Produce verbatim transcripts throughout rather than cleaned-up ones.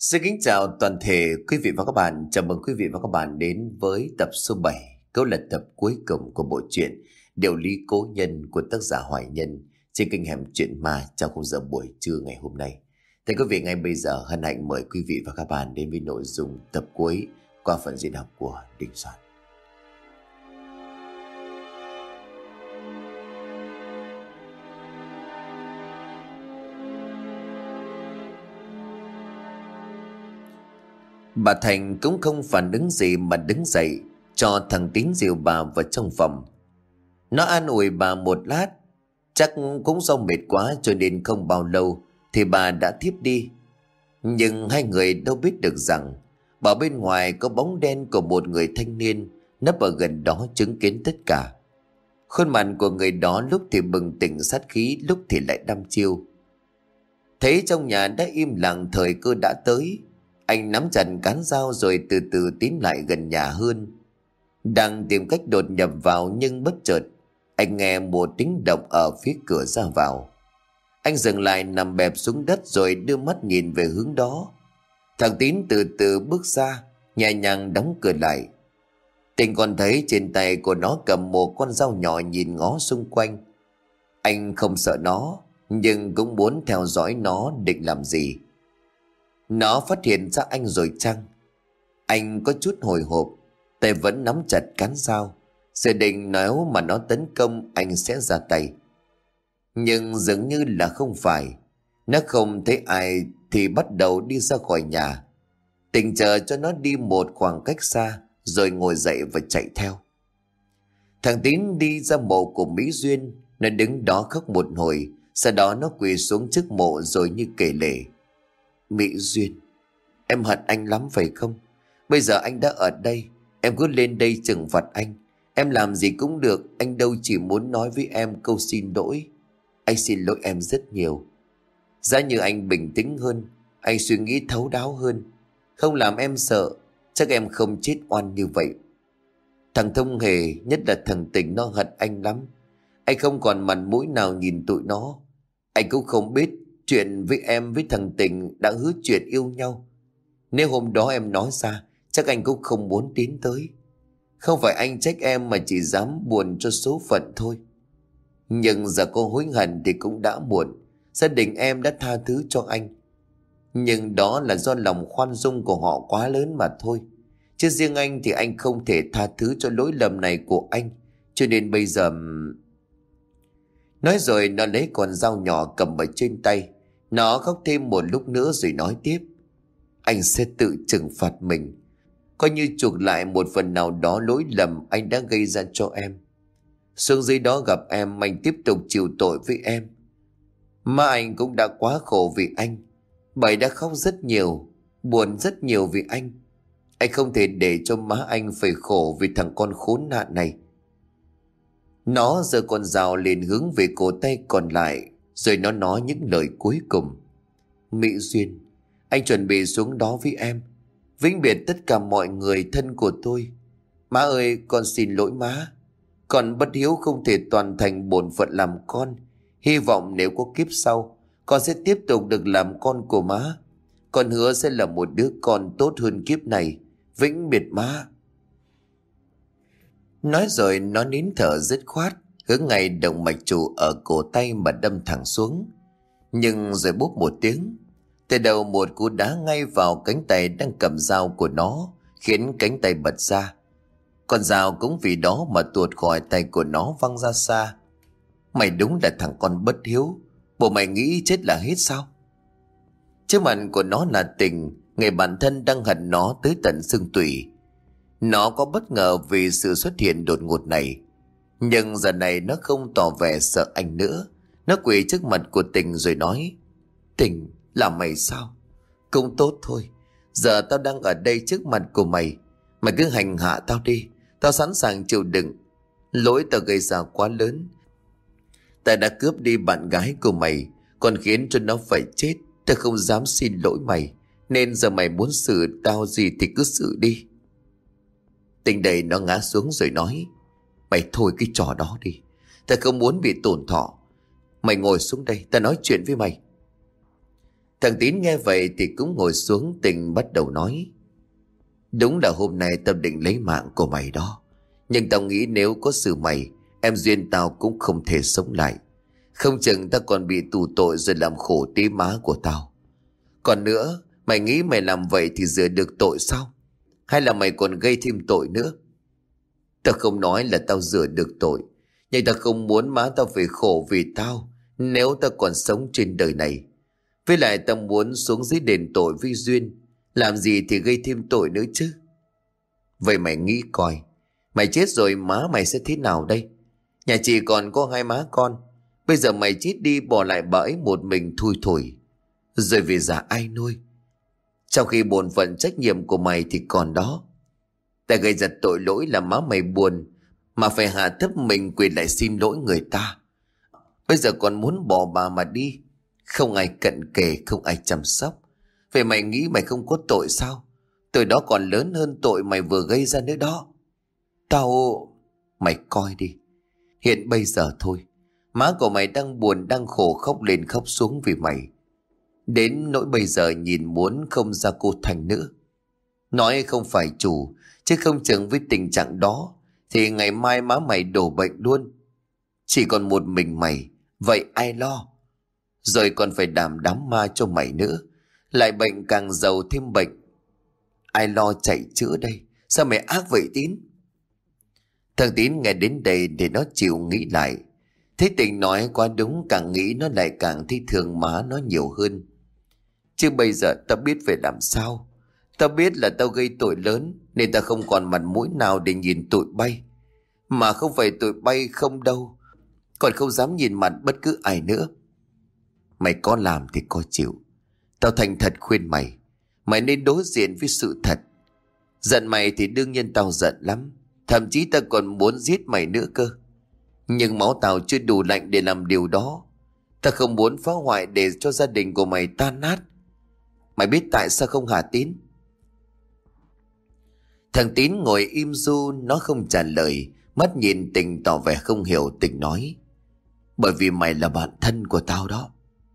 Xin kính chào toàn thể quý vị và các bạn. Chào mừng quý vị và các bạn đến với tập số bảy, câu là tập cuối cùng của bộ truyện Điều lý cố nhân của tác giả Hoài Nhân trên kênh Hẻm Chuyện Ma trong khung giờ buổi trưa ngày hôm nay. Thưa quý vị, ngay bây giờ hân hạnh mời quý vị và các bạn đến với nội dung tập cuối qua phần diễn đọc của Đình Soạn. Bà Thành cũng không phản ứng gì mà đứng dậy cho thằng Tín dìu bà vào trong phòng. Nó an ủi bà một lát, chắc cũng do mệt quá cho nên không bao lâu thì bà đã thiếp đi. Nhưng hai người đâu biết được rằng bảo bên ngoài có bóng đen của một người thanh niên nấp ở gần đó chứng kiến tất cả. Khuôn mặt của người đó lúc thì bừng tỉnh sát khí, lúc thì lại đăm chiêu. Thấy trong nhà đã im lặng, thời cơ đã tới. Anh nắm chặt cán dao rồi từ từ tiến lại gần nhà hơn. Đang tìm cách đột nhập vào nhưng bất chợt anh nghe một tiếng động ở phía cửa ra vào. Anh dừng lại nằm bẹp xuống đất rồi đưa mắt nhìn về hướng đó. Thằng Tín từ từ bước ra, nhẹ nhàng đóng cửa lại. Tình còn thấy trên tay của nó cầm một con dao nhỏ nhìn ngó xung quanh. Anh không sợ nó, nhưng cũng muốn theo dõi nó định làm gì. Nó phát hiện ra anh rồi chăng? Anh có chút hồi hộp, tay vẫn nắm chặt cán dao, dự định nếu mà nó tấn công anh sẽ ra tay. Nhưng dường như là không phải. Nó không thấy ai thì bắt đầu đi ra khỏi nhà. Tình chờ cho nó đi một khoảng cách xa rồi ngồi dậy và chạy theo. Thằng Tín đi ra mộ của Mỹ Duyên. Nó đứng đó khóc một hồi, sau đó nó quỳ xuống trước mộ rồi như kể lể. Mỹ Duyên, em hận anh lắm phải không? Bây giờ anh đã ở đây, em cứ lên đây trừng phạt anh. Em làm gì cũng được, anh đâu chỉ muốn nói với em câu xin lỗi. Anh xin lỗi em rất nhiều. Giá như anh bình tĩnh hơn, anh suy nghĩ thấu đáo hơn, không làm em sợ, chắc em không chết oan như vậy. Thằng Thông Hề, nhất là thằng Tình, nó hận anh lắm. Anh không còn mặt mũi nào nhìn tụi nó. Anh cũng không biết chuyện với em với thằng Tình đã hứa chuyện yêu nhau. Nếu hôm đó em nói ra, chắc anh cũng không muốn tiến tới. Không phải anh trách em mà chỉ dám buồn cho số phận thôi. Nhưng giờ cô hối hận thì cũng đã muộn. Gia đình em đã tha thứ cho anh, nhưng đó là do lòng khoan dung của họ quá lớn mà thôi. Chứ riêng anh thì anh không thể tha thứ cho lỗi lầm này của anh. Cho nên bây giờ... Nói rồi nó lấy con dao nhỏ cầm ở trên tay. Nó khóc thêm một lúc nữa rồi nói tiếp. Anh sẽ tự trừng phạt mình, coi như chuộc lại một phần nào đó lỗi lầm anh đã gây ra cho em. Xuống dưới đó gặp em, anh tiếp tục chịu tội với em. Má anh cũng đã quá khổ vì anh. Bà đã khóc rất nhiều, buồn rất nhiều vì anh. Anh không thể để cho má anh phải khổ vì thằng con khốn nạn này. Nó giơ con dao lên hướng về cổ tay còn lại, rồi nó nói những lời cuối cùng. Mỹ Duyên, anh chuẩn bị xuống đó với em, vĩnh biệt tất cả mọi người thân của tôi. Má ơi, con xin lỗi má. Con bất hiếu không thể toàn thành bổn phận làm con. Hy vọng nếu có kiếp sau, con sẽ tiếp tục được làm con của má. Con hứa sẽ là một đứa con tốt hơn kiếp này. Vĩnh biệt má. Nói rồi nó nín thở dứt khoát, hướng ngay động mạch chủ ở cổ tay mà đâm thẳng xuống. Nhưng rồi bốp một tiếng, từ đầu một cú đá ngay vào cánh tay đang cầm dao của nó, khiến cánh tay bật ra. Con dao cũng vì đó mà tuột khỏi tay của nó văng ra xa. Mày đúng là thằng con bất hiếu. Bộ mày nghĩ chết là hết sao? Trước mặt của nó là Tình, người bạn thân đang hận nó tới tận xương tủy. Nó có bất ngờ vì sự xuất hiện đột ngột này, nhưng giờ này nó không tỏ vẻ sợ anh nữa. Nó quỳ trước mặt của Tình rồi nói. Tình, là mày sao? Cũng tốt thôi. Giờ tao đang ở đây trước mặt của mày, mày cứ hành hạ tao đi. Tao sẵn sàng chịu đựng. Lỗi tao gây ra quá lớn. Tao đã cướp đi bạn gái của mày, còn khiến cho nó phải chết. Tao không dám xin lỗi mày, nên giờ mày muốn xử tao gì thì cứ xử đi. Tình đẩy nó ngã xuống rồi nói. Mày thôi cái trò đó đi, tao không muốn bị tổn thọ. Mày ngồi xuống đây, tao nói chuyện với mày. Thằng Tín nghe vậy thì cũng ngồi xuống, Tình bắt đầu nói. Đúng là hôm nay tao định lấy mạng của mày đó. Nhưng tao nghĩ nếu có sự mày, em Duyên tao cũng không thể sống lại. Không chừng tao còn bị tù tội rồi làm khổ tí má của tao. Còn nữa, mày nghĩ mày làm vậy thì rửa được tội sao? Hay là mày còn gây thêm tội nữa? Tao không nói là tao rửa được tội, nhưng tao không muốn má tao phải khổ vì tao nếu tao còn sống trên đời này. Với lại tao muốn xuống dưới đền tội với Duyên. Làm gì thì gây thêm tội nữa chứ. Vậy mày nghĩ coi, mày chết rồi má mày sẽ thế nào đây? Nhà chị còn có hai má con. Bây giờ mày chết đi bỏ lại bà ấy một mình thui thủi. Rồi về già ai nuôi? Trong khi bổn phận trách nhiệm của mày thì còn đó. Ta gây ra tội lỗi làm má mày buồn, mà phải hạ thấp mình quỳ lại xin lỗi người ta. Bây giờ còn muốn bỏ bà mà đi. Không ai cận kề, không ai chăm sóc. Vậy mày nghĩ mày không có tội sao? Tội đó còn lớn hơn tội mày vừa gây ra nữa đó. Tao... Mày coi đi. Hiện bây giờ thôi, má của mày đang buồn đang khổ khóc lên khóc xuống vì mày. Đến nỗi bây giờ nhìn muốn không ra cô Thành nữa. Nói không phải chủ, chứ không chừng với tình trạng đó thì ngày mai má mày đổ bệnh luôn. Chỉ còn một mình mày, vậy ai lo? Rồi còn phải đảm đám ma cho mày nữa. Lại bệnh càng giàu thêm bệnh. Ai lo chạy chữa đây? Sao mày ác vậy Tín? Thằng Tín nghe đến đây để nó chịu nghĩ lại. Thấy Tình nói quá đúng, càng nghĩ nó lại càng thấy thương má nó nhiều hơn. Chứ bây giờ tao biết phải làm sao. Tao biết là tao gây tội lớn, nên tao không còn mặt mũi nào để nhìn tụi bay. Mà không phải tụi bay không đâu, còn không dám nhìn mặt bất cứ ai nữa. Mày có làm thì có chịu. Tao thành thật khuyên mày, mày nên đối diện với sự thật. Giận mày thì đương nhiên tao giận lắm. Thậm chí tao còn muốn giết mày nữa cơ. Nhưng máu tao chưa đủ lạnh để làm điều đó. Tao không muốn phá hoại để cho gia đình của mày tan nát. Mày biết tại sao không hả Tín? Thằng Tín ngồi im ru, nó không trả lời. Mắt nhìn Tình tỏ vẻ không hiểu. Tình nói, bởi vì mày là bạn thân của tao đó.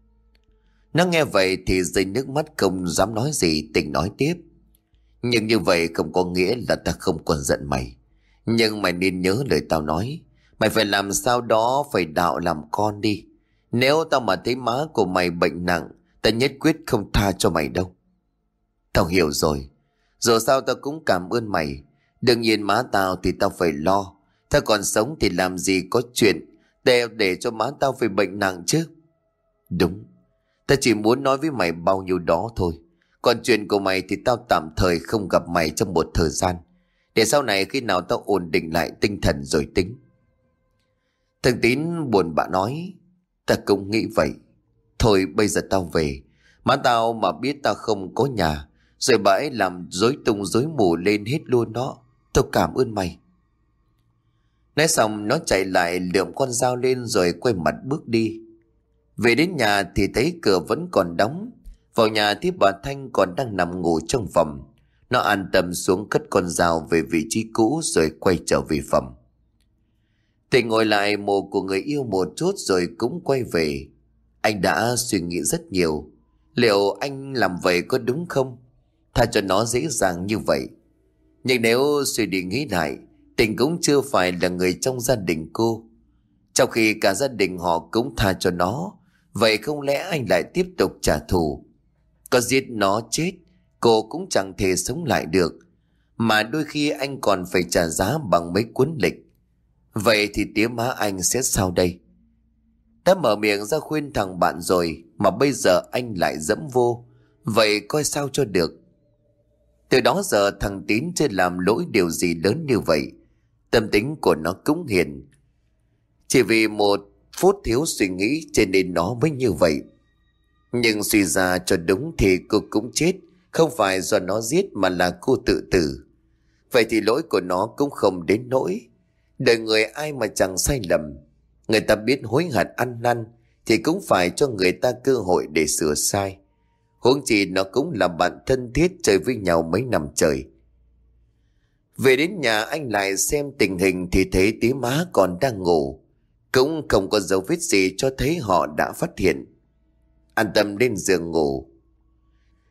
Nó nghe vậy thì rơi nước mắt, không dám nói gì. Tình nói tiếp, nhưng như vậy không có nghĩa là ta không còn giận mày. Nhưng mày nên nhớ lời tao nói. Mày phải làm sao đó phải đạo làm con đi. Nếu tao mà thấy má của mày bệnh nặng, ta nhất quyết không tha cho mày đâu. Tao hiểu rồi. Dù sao tao cũng cảm ơn mày. Đương nhiên má tao thì tao phải lo. Tao còn sống thì làm gì có chuyện để, để cho má tao phải bệnh nặng chứ. Đúng. Tao chỉ muốn nói với mày bao nhiêu đó thôi. Còn chuyện của mày thì tao tạm thời không gặp mày trong một thời gian, để sau này khi nào tao ổn định lại tinh thần rồi tính. Thằng Tín buồn bã nói, ta cũng nghĩ vậy. Thôi bây giờ tao về. Má tao mà biết tao không có nhà, rồi bà ấy làm rối tung rối mù lên hết luôn đó. Tao cảm ơn mày. Nói xong nó chạy lại lượm con dao lên rồi quay mặt bước đi. Về đến nhà thì thấy cửa vẫn còn đóng. Vào nhà thì bà Thanh còn đang nằm ngủ trong phòng. Nó an tâm xuống cất con dao về vị trí cũ rồi quay trở về phòng. Tình ngồi lại mộ của người yêu một chút rồi cũng quay về. Anh đã suy nghĩ rất nhiều. Liệu anh làm vậy có đúng không? Tha cho nó dễ dàng như vậy. Nhưng nếu suy đi nghĩ lại, Tình cũng chưa phải là người trong gia đình cô. Trong khi cả gia đình họ cũng tha cho nó, vậy không lẽ anh lại tiếp tục trả thù? Có giết nó chết, cô cũng chẳng thể sống lại được. Mà đôi khi anh còn phải trả giá bằng mấy cuốn lịch. Vậy thì tía má anh sẽ sao đây? Đã mở miệng ra khuyên thằng bạn rồi, mà bây giờ anh lại dẫm vô. Vậy coi sao cho được? Từ đó giờ thằng Tín chưa làm lỗi điều gì lớn như vậy. Tâm tính của nó cũng hiền. Chỉ vì một phút thiếu suy nghĩ cho nên nó mới như vậy. Nhưng suy ra cho đúng thì cô cũng chết, không phải do nó giết mà là cô tự tử. Vậy thì lỗi của nó cũng không đến nỗi. Đời người ai mà chẳng sai lầm. Người ta biết hối hận ăn năn thì cũng phải cho người ta cơ hội để sửa sai. Huống chi nó cũng là bạn thân thiết chơi với nhau mấy năm trời. Về đến nhà anh lại xem tình hình thì thấy tí má còn đang ngủ. Cũng không có dấu vết gì cho thấy họ đã phát hiện. An tâm lên giường ngủ,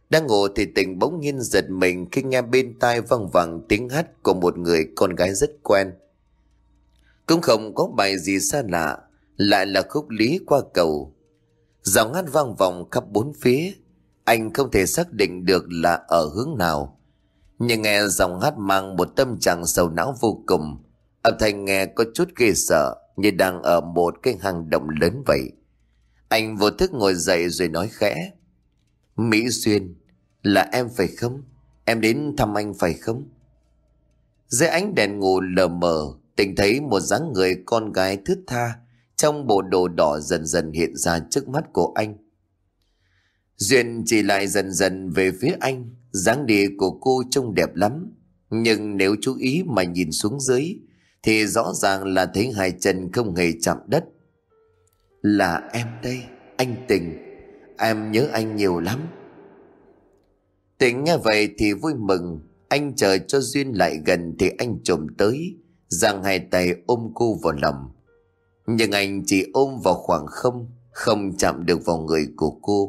Đang ngủ thì Tình bỗng nhiên giật mình khi nghe bên tai văng vẳng tiếng hát của một người con gái rất quen. Cũng không có bài gì xa lạ, lại là khúc Lý Qua Cầu. Giọng hát vang vọng khắp bốn phía, anh không thể xác định được là ở hướng nào. Nhưng nghe giọng hát mang một tâm trạng sầu não vô cùng, âm thanh nghe có chút ghê sợ, như đang ở một cái hang động lớn vậy. Anh vô thức ngồi dậy rồi nói khẽ: Mỹ Duyên, là em phải không? Em đến thăm anh phải không? Dưới ánh đèn ngủ lờ mờ, Tình thấy một dáng người con gái thướt tha trong bộ đồ đỏ dần dần hiện ra trước mắt của anh. Duyên chỉ lại dần dần về phía anh. Dáng đi của cô trông đẹp lắm, nhưng nếu chú ý mà nhìn xuống dưới thì rõ ràng là thấy hai chân không hề chạm đất. Là em đây, anh Tình. Em nhớ anh nhiều lắm. Tình nghe vậy thì vui mừng. Anh chờ cho Duyên lại gần thì anh chồm tới, giang hai tay ôm cô vào lòng. Nhưng anh chỉ ôm vào khoảng không, không chạm được vào người của cô.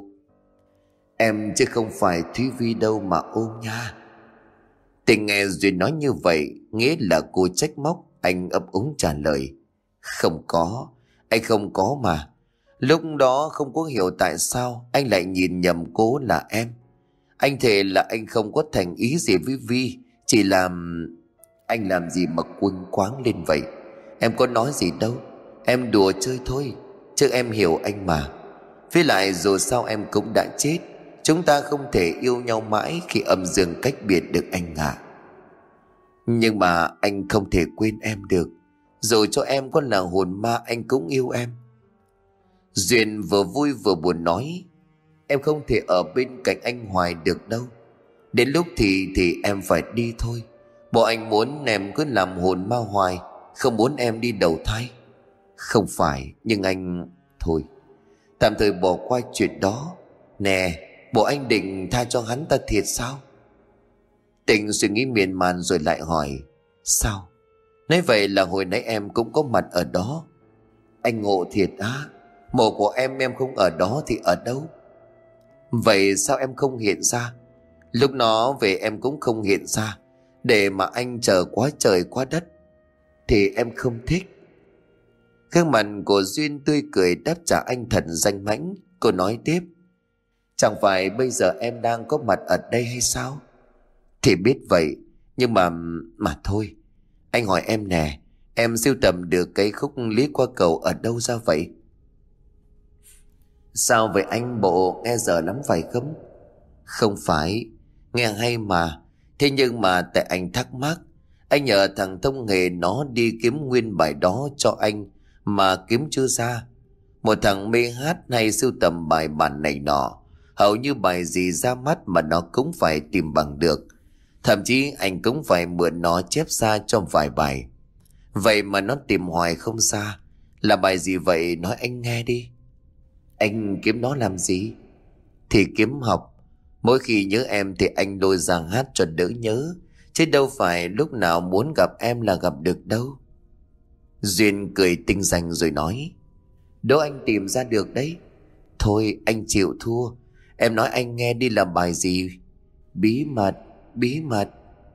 Em chứ không phải Thúy Vi đâu mà ôm nha. Tình nghe Duyên nói như vậy, nghĩa là cô trách móc. Anh ấp úng trả lời: Không có, anh không có mà. Lúc đó không có hiểu tại sao anh lại nhìn nhầm cô là em. Anh thề là anh không có thành ý gì với Vi, chỉ làm... Anh làm gì mà quâng quáng lên vậy? Em có nói gì đâu, em đùa chơi thôi, chứ em hiểu anh mà. Với lại dù sao em cũng đã chết, chúng ta không thể yêu nhau mãi khi âm dương cách biệt được anh ạ. Nhưng mà anh không thể quên em được. Dù cho em có là hồn ma, anh cũng yêu em. Duyên vừa vui vừa buồn nói: Em không thể ở bên cạnh anh hoài được đâu. Đến lúc thì thì em phải đi thôi. Bộ anh muốn em cứ làm hồn ma hoài, không muốn em đi đầu thai. Không phải, nhưng anh... Thôi, tạm thời bỏ qua chuyện đó. Nè, bộ anh định tha cho hắn ta thiệt sao? Tình suy nghĩ miên man rồi lại hỏi: Sao? Nói vậy là hồi nãy em cũng có mặt ở đó. Anh ngộ thiệt á. Mộ của em em không ở đó thì ở đâu? Vậy sao em không hiện ra? Lúc nó về em cũng không hiện ra, để mà anh chờ quá trời quá đất. Thì em không thích. Gương mặt của Duyên tươi cười đáp trả anh thật danh mãnh. Cô nói tiếp: Chẳng phải bây giờ em đang có mặt ở đây hay sao? Thì biết vậy, nhưng mà... Mà thôi, anh hỏi em nè, em sưu tầm được cái khúc Lý Qua Cầu ở đâu ra vậy? Sao vậy anh, bộ nghe dở lắm phải không? Không phải, nghe hay mà. Thế nhưng mà tại anh thắc mắc, anh nhờ thằng thông nghề nó đi kiếm nguyên bài đó cho anh mà kiếm chưa ra. Một thằng mê hát hay sưu tầm bài bản này nọ, hầu như bài gì ra mắt mà nó cũng phải tìm bằng được. Thậm chí anh cũng phải mượn nó chép ra cho vài bài. Vậy mà nó tìm hoài không ra. Là bài gì vậy, nói anh nghe đi. Anh kiếm nó làm gì? Thì kiếm học. Mỗi khi nhớ em thì anh lôi ra hát cho đỡ nhớ, chứ đâu phải lúc nào muốn gặp em là gặp được đâu. Duyên cười tinh danh rồi nói: Đố anh tìm ra được đấy. Thôi anh chịu thua. Em nói anh nghe đi, là bài gì? Bí mật, bí mật.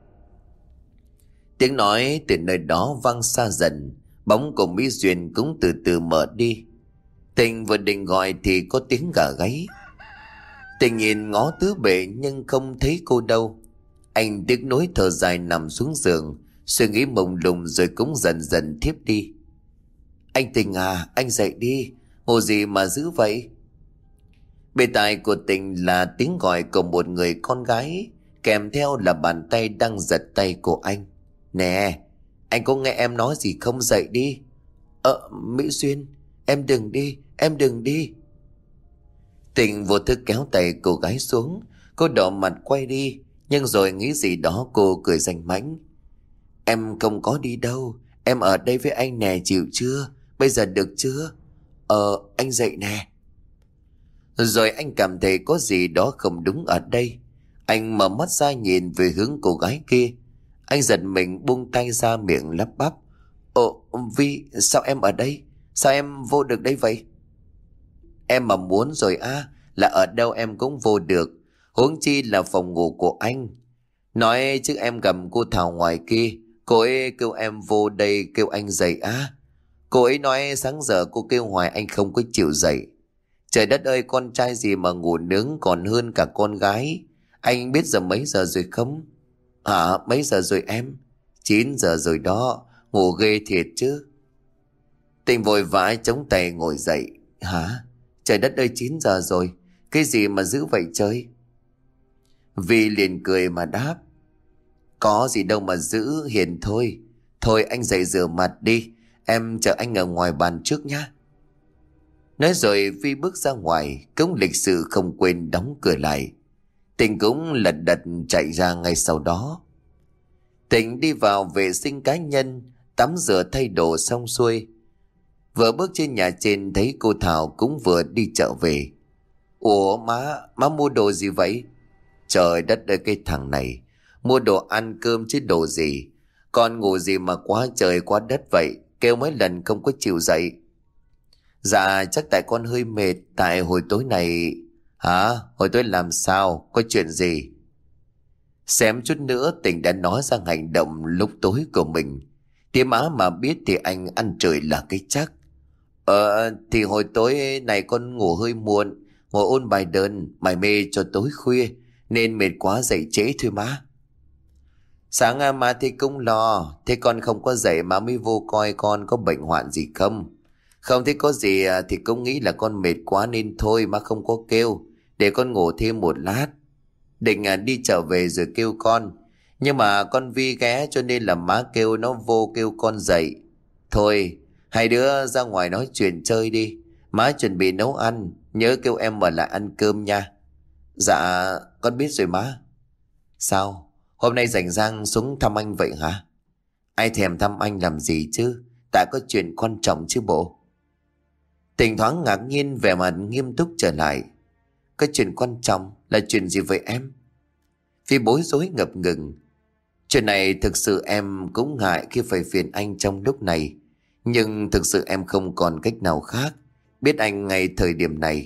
Tiếng nói từ nơi đó vang xa dần. Bóng của Mỹ Duyên cũng từ từ mở đi. Tình vừa định gọi thì có tiếng gà gáy. Tình nhìn ngó tứ bề nhưng không thấy cô đâu. Anh tiếc nuối thở dài nằm xuống giường, suy nghĩ mông lung rồi cũng dần dần thiếp đi. Anh Tình à, anh dậy đi, ngủ gì mà dữ vậy? Bên tai của Tình là tiếng gọi của một người con gái, kèm theo là bàn tay đang giật tay của anh. Nè, anh có nghe em nói gì không, dậy đi. Ờ, Mỹ Duyên, em đừng đi, em đừng đi. Tình vô thức kéo tay cô gái xuống. Cô đỏ mặt quay đi, nhưng rồi nghĩ gì đó cô cười danh mãnh. Em không có đi đâu, em ở đây với anh nè, chịu chưa? Bây giờ được chưa? Ờ, anh dậy nè. Rồi anh cảm thấy có gì đó không đúng ở đây. Anh mở mắt ra nhìn về hướng cô gái kia. Anh giật mình buông tay ra, miệng lắp bắp: Ồ, Vi, sao em ở đây? Sao em vô được đây vậy? Em mà muốn rồi á, là ở đâu em cũng vô được. Huống chi là phòng ngủ của anh. Nói chứ em gặp cô Thảo ngoài kia, cô ấy kêu em vô đây kêu anh dậy á. Cô ấy nói sáng giờ cô kêu hoài anh không có chịu dậy. Trời đất ơi, con trai gì mà ngủ nướng còn hơn cả con gái. Anh biết giờ mấy giờ rồi không? Hả, mấy giờ rồi em? Chín giờ rồi đó, ngủ ghê thiệt chứ. Tình vội vã chống tay ngồi dậy. Hả? Trời đất ơi, chín giờ rồi. Cái gì mà dữ vậy trời? Vi liền cười mà đáp. Có gì đâu mà giữ, hiền thôi. Thôi anh dậy rửa mặt đi, em chờ anh ở ngoài bàn trước nhá. Nói rồi Vi bước ra ngoài, cũng lịch sự không quên đóng cửa lại. Tình cũng lật đật chạy ra ngay sau đó. Tình đi vào vệ sinh cá nhân, tắm rửa thay đồ xong xuôi. Vừa bước trên nhà trên thấy cô Thảo cũng vừa đi chợ về. Ủa má, má mua đồ gì vậy? Trời đất ơi, cái thằng này mua đồ ăn cơm chứ đồ gì. Con ngủ gì mà quá trời quá đất vậy, kêu mấy lần không có chịu dậy. Dạ chắc tại con hơi mệt. Tại hồi tối này... Hả? Hồi tối làm sao? Có chuyện gì? Xém chút nữa Tình đã nói ra hành động lúc tối của mình. Tiếng má mà biết thì anh ăn trời là cái chắc. Ờ thì hồi tối này con ngủ hơi muộn, ngồi ôn bài đơn mải mê cho tối khuya, nên mệt quá dậy trễ thôi má. Sáng à, má thì cũng lo. Thế con không có dậy má mới vô coi con có bệnh hoạn gì không. Không thấy có gì thì cũng nghĩ là con mệt quá nên thôi má không có kêu. Để con ngủ thêm một lát. Định à, đi trở về rồi kêu con. Nhưng mà con Vi ghé cho nên là má kêu nó vô kêu con dậy. Thôi hai đứa ra ngoài nói chuyện chơi đi. Má chuẩn bị nấu ăn. Nhớ kêu em ở lại ăn cơm nha. Dạ con biết rồi má. Sao? Hôm nay rảnh rang xuống thăm anh vậy hả? Ai thèm thăm anh làm gì chứ? Tại có chuyện quan trọng chứ bộ. Tình thoáng ngạc nhiên, vẻ mặt nghiêm túc trở lại. Cái chuyện quan trọng là chuyện gì vậy em? Vì bối rối ngập ngừng. Chuyện này thực sự em cũng ngại khi phải phiền anh trong lúc này. Nhưng thực sự em không còn cách nào khác. Biết anh ngay thời điểm này.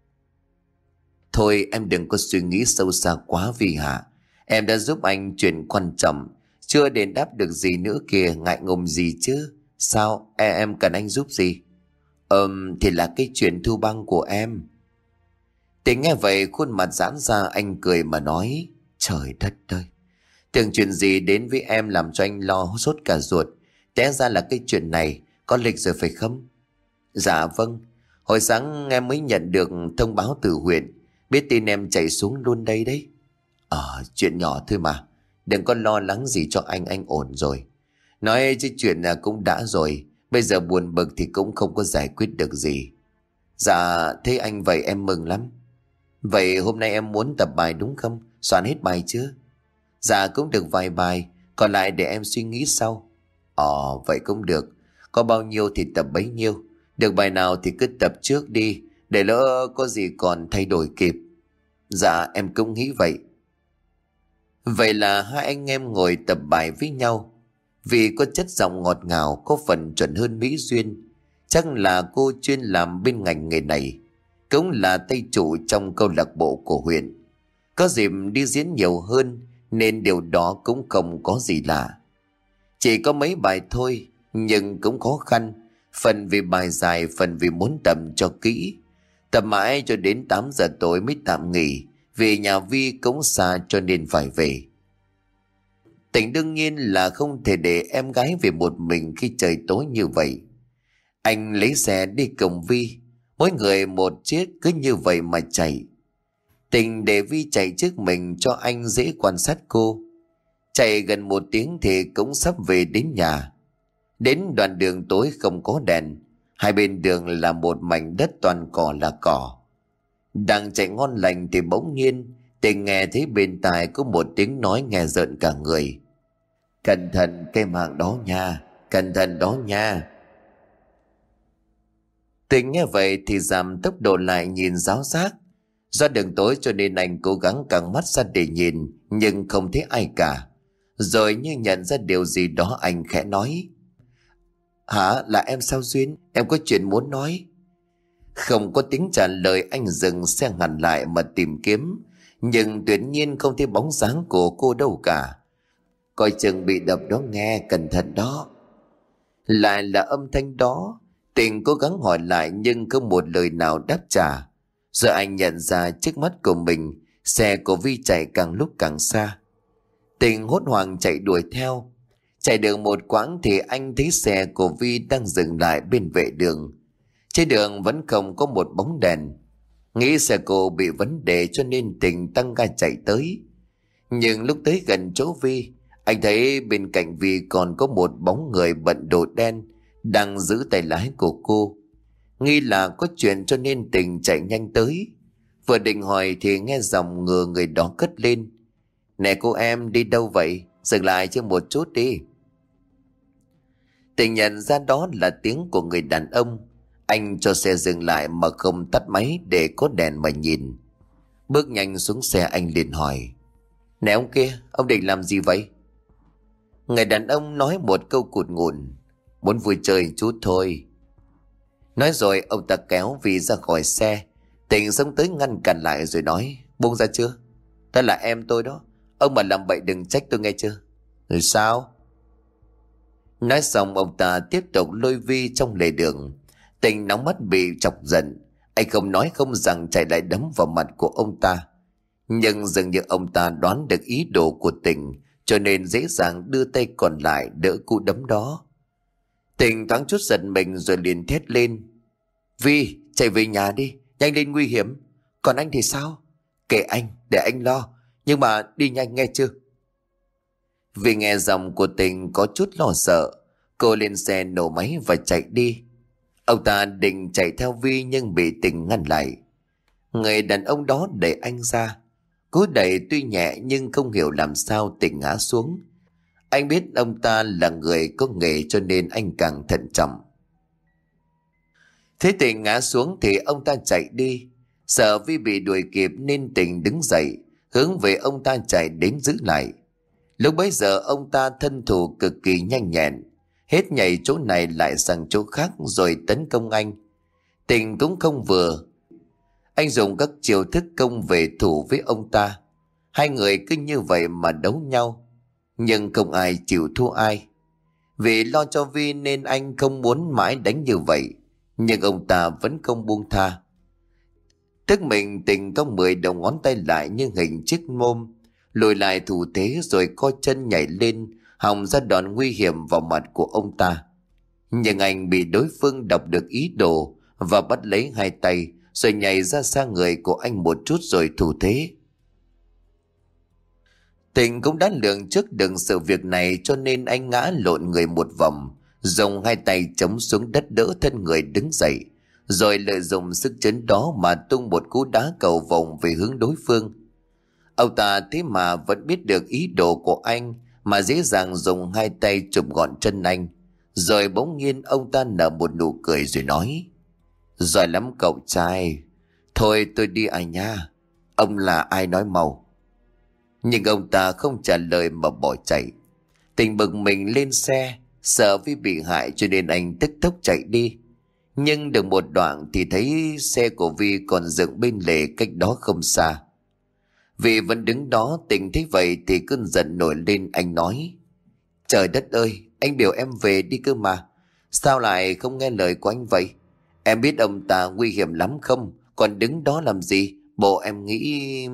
Thôi em đừng có suy nghĩ sâu xa quá vì hả? Em đã giúp anh chuyện quan trọng, chưa đền đáp được gì nữa kìa, ngại ngùng gì chứ? Sao? E, em cần anh giúp gì? Ừm, thì là cái chuyện thu băng của em. Thì nghe vậy khuôn mặt giãn ra, anh cười mà nói. Trời đất ơi, tưởng chuyện gì đến với em làm cho anh lo sốt cả ruột. Té ra là cái chuyện này, có lịch rồi phải không? Dạ vâng, hồi sáng em mới nhận được thông báo từ huyện. Biết tin em chạy xuống luôn đây đấy. Ờ, chuyện nhỏ thôi mà. Đừng có lo lắng gì cho anh, anh ổn rồi. Nói chứ chuyện là cũng đã rồi. Bây giờ buồn bực thì cũng không có giải quyết được gì. Dạ, thế anh vậy em mừng lắm. Vậy hôm nay em muốn tập bài đúng không? Soạn hết bài chưa? Dạ cũng được vài bài. Còn lại để em suy nghĩ sau. Ờ, vậy cũng được. Có bao nhiêu thì tập bấy nhiêu. Được bài nào thì cứ tập trước đi. Để lỡ có gì còn thay đổi kịp. Dạ em cũng nghĩ vậy. Vậy là hai anh em ngồi tập bài với nhau. Vì có chất giọng ngọt ngào, có phần chuẩn hơn Mỹ Duyên. Chắc là cô chuyên làm bên ngành nghề này. Cũng là tay chủ trong câu lạc bộ của huyện. Có dịp đi diễn nhiều hơn nên điều đó cũng không có gì lạ. Chỉ có mấy bài thôi nhưng cũng khó khăn. Phần vì bài dài, phần vì muốn tập cho kỹ. Tập mãi cho đến tám giờ tối mới tạm nghỉ. Vì nhà Vi cũng xa cho nên phải về. Tình đương nhiên là không thể để em gái về một mình khi trời tối như vậy. Anh lấy xe đi cùng Vi. Mỗi người một chiếc cứ như vậy mà chạy. Tình để Vi chạy trước mình cho anh dễ quan sát cô. Chạy gần một tiếng thì cũng sắp về đến nhà. Đến đoạn đường tối không có đèn. Hai bên đường là một mảnh đất toàn cỏ là cỏ. Đang chạy ngon lành thì bỗng nhiên Tình nghe thấy bên tai có một tiếng nói nghe rợn cả người. Cẩn thận cây mạng đó nha, cẩn thận đó nha. Tình nghe vậy thì giảm tốc độ lại nhìn ráo rác. Do đường tối cho nên anh cố gắng căng mắt ra để nhìn, nhưng không thấy ai cả. Rồi như nhận ra điều gì đó anh khẽ nói. Hả, là em sao Duyên? Em có chuyện muốn nói. Không có tiếng trả lời, anh dừng xe hẳn lại mà tìm kiếm. nhưng tuyệt nhiên không thấy bóng dáng của cô đâu cả. Coi chừng bị đập đó nghe, cẩn thận đó. Lại là âm thanh đó. Tình cố gắng hỏi lại nhưng không một lời nào đáp trả. Rồi anh nhận ra trước mắt của mình, xe của Vi chạy càng lúc càng xa. Tình hốt hoảng chạy đuổi theo. Chạy được một quãng thì anh thấy xe của Vi đang dừng lại bên vệ đường. Trên đường vẫn không có một bóng đèn. Nghĩ xe cô bị vấn đề cho nên Tình tăng ga chạy tới. Nhưng lúc tới gần chỗ Vi, anh thấy bên cạnh Vi còn có một bóng người bận đồ đen đang giữ tay lái của cô. Nghi là có chuyện cho nên Tình chạy nhanh tới. Vừa định hỏi thì nghe giọng ngừa người đó cất lên: "Nè cô em, đi đâu vậy? Dừng lại chứ một chút đi." Tình nhận ra đó là tiếng của người đàn ông. Anh cho xe dừng lại mà không tắt máy để có đèn mà nhìn. Bước nhanh xuống xe anh liền hỏi: "Nè ông kia, ông định làm gì vậy?" Người đàn ông nói một câu cụt ngùn: "Muốn vui chơi chút thôi." Nói rồi ông ta kéo Vi ra khỏi xe. Tình xông tới ngăn cản lại rồi nói: "Buông ra chưa? Đó là em tôi đó. Ông mà làm bậy đừng trách tôi nghe chưa?" "Rồi sao?" Nói xong ông ta tiếp tục lôi Vi trong lề đường. Tình nóng mắt bị chọc giận. Anh không nói không rằng chạy lại đấm vào mặt của ông ta. Nhưng dường như ông ta đoán được ý đồ của Tình, cho nên dễ dàng đưa tay còn lại đỡ cú đấm đó. Tình thoáng chút giật mình rồi liền thét lên: "Vi, chạy về nhà đi, nhanh lên, nguy hiểm." "Còn anh thì sao?" "Kệ anh, để anh lo. Nhưng mà đi nhanh nghe chưa?" Vì nghe giọng của Tình có chút lo sợ, cô lên xe nổ máy và chạy đi. Ông ta định chạy theo Vi nhưng bị Tình ngăn lại. Người đàn ông đó đẩy anh ra. Cú đẩy tuy nhẹ nhưng không hiểu làm sao Tình ngã xuống. Anh biết ông ta là người có nghề cho nên anh càng thận trọng. Thế Tình ngã xuống thì ông ta chạy đi. Sợ Vi bị đuổi kịp nên Tình đứng dậy, hướng về ông ta chạy đến giữ lại. Lúc bấy giờ ông ta thân thủ cực kỳ nhanh nhẹn, hết nhảy chỗ này lại sang chỗ khác rồi tấn công anh. Tình cũng không vừa. Anh dùng các chiêu thức công về thủ với ông ta. Hai người cứ như vậy mà đấu nhau, nhưng không ai chịu thua ai. Vì lo cho Vi nên anh không muốn mãi đánh như vậy, nhưng ông ta vẫn không buông tha. Tức mình Tình cong mười đầu ngón tay lại như hình chiếc môm, lùi lại thủ thế rồi co chân nhảy lên, hòng ra đòn nguy hiểm vào mặt của ông ta. Nhưng anh bị đối phương đọc được ý đồ và bắt lấy hai tay rồi nhảy ra xa người của anh một chút rồi thủ thế. Tình cũng đã lường trước được sự việc này cho nên anh ngã lộn người một vòng, dùng hai tay chống xuống đất đỡ thân người đứng dậy, rồi lợi dụng sức chấn đó mà tung một cú đá cầu vòng về hướng đối phương. Ông ta thế mà vẫn biết được ý đồ của anh mà dễ dàng dùng hai tay chụp gọn chân anh. Rồi bỗng nhiên ông ta nở một nụ cười rồi nói: "Giỏi lắm cậu trai. Thôi tôi đi à nha. Ông là ai nói mau." Nhưng ông ta không trả lời mà bỏ chạy. Tình bực mình lên xe, sợ Vi bị hại cho nên anh tức tốc chạy đi. Nhưng được một đoạn thì thấy xe của Vi còn dựng bên lề cách đó không xa. Vi vẫn đứng đó. Tình thấy vậy thì cơn giận nổi lên. Anh nói: "Trời đất ơi, anh biểu em về đi cơ mà. Sao lại không nghe lời của anh vậy? Em biết ông ta nguy hiểm lắm không? Còn đứng đó làm gì? Bộ em nghĩ..."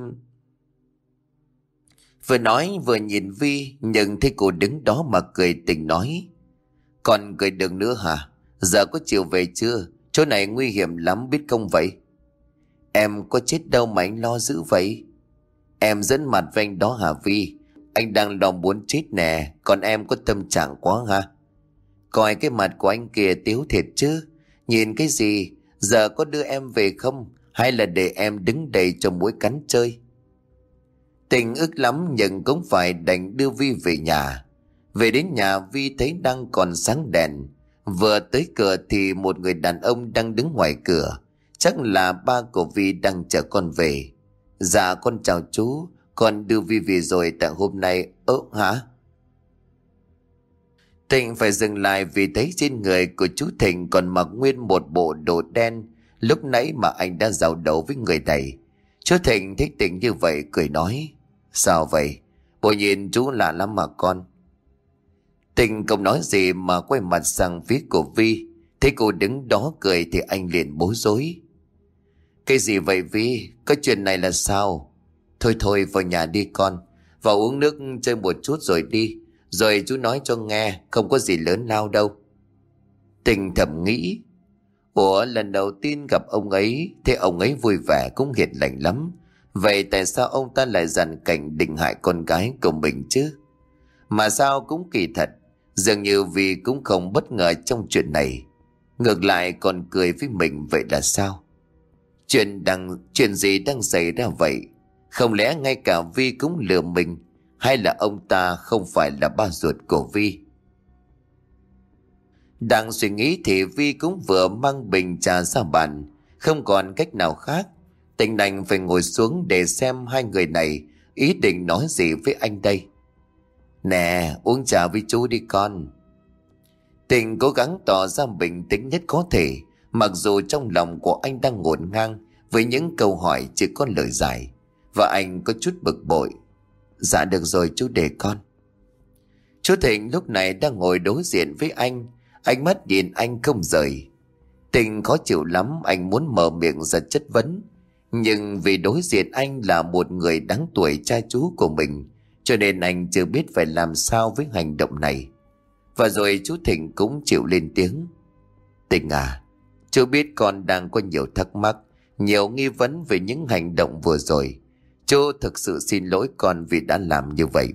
Vừa nói vừa nhìn Vi, nhưng thấy cô đứng đó mà cười. Tình nói: "Còn cười được nữa hả? Giờ có chiều về chưa? Chỗ này nguy hiểm lắm biết không vậy?" "Em có chết đâu mà anh lo dữ vậy?" "Em dẫn mặt với anh đó hả Vi? Anh đang lo muốn chết nè, còn em có tâm trạng quá ha. Coi cái mặt của anh kìa, tiếu thiệt chứ. Nhìn cái gì? Giờ có đưa em về không? Hay là để em đứng đây cho muỗi cắn chơi?" Tình ức lắm nhưng cũng phải đành đưa Vi về nhà. Về đến nhà Vi thấy đang còn sáng đèn. Vừa tới cửa thì một người đàn ông đang đứng ngoài cửa. Chắc là ba của Vi đang chờ con về. "Dạ con chào chú, con đưa Vi về rồi tại hôm nay." "Ơ hả?" Tình phải dừng lại vì thấy trên người của chú Thịnh còn mặc nguyên một bộ đồ đen lúc nãy mà anh đã giao đấu với người này, Chú Thịnh thích Tình như vậy cười nói: Sao vậy? Bố nhìn chú lạ lắm mà con. Tình không nói gì mà quay mặt sang phía của Vi. Thấy cô đứng đó cười thì anh liền bối rối. Cái gì vậy Vi? Cái chuyện này là sao? Thôi thôi vào nhà đi con. Vào uống nước chơi một chút rồi đi. Rồi chú nói cho nghe, không có gì lớn lao đâu. Tình thầm nghĩ: Ủa, lần đầu tiên gặp ông ấy, thế ông ấy vui vẻ cũng hiền lành lắm. Vậy tại sao ông ta lại dằn cảnh định hại con gái của mình chứ? Mà sao cũng kỳ thật, dường như vì cũng không bất ngờ trong chuyện này. Ngược lại còn cười với mình, vậy là sao? Chuyện đang chuyện gì đang xảy ra vậy? Không lẽ ngay cả Vi cũng lừa mình? Hay là ông ta không phải là ba ruột của Vi? Đang suy nghĩ thì Vi cũng vừa mang bình trà ra bàn. Không còn cách nào khác, Tình đành phải ngồi xuống để xem hai người này ý định nói gì với anh đây. Nè, uống trà với chú đi con. Tình cố gắng tỏ ra bình tĩnh nhất có thể, mặc dù trong lòng của anh đang ngổn ngang với những câu hỏi chỉ có lời giải, và anh có chút bực bội. Dạ được rồi chú, để con. Chú Thịnh lúc này đang ngồi đối diện với anh, ánh mắt nhìn anh không rời. Tình khó chịu lắm, anh muốn mở miệng ra chất vấn, nhưng vì đối diện anh là một người đáng tuổi cha chú của mình, cho nên anh chưa biết phải làm sao với hành động này. Và rồi chú Thịnh cũng chịu lên tiếng. Tình à, chú biết con đang có nhiều thắc mắc, nhiều nghi vấn về những hành động vừa rồi. Chú thực sự xin lỗi con vì đã làm như vậy.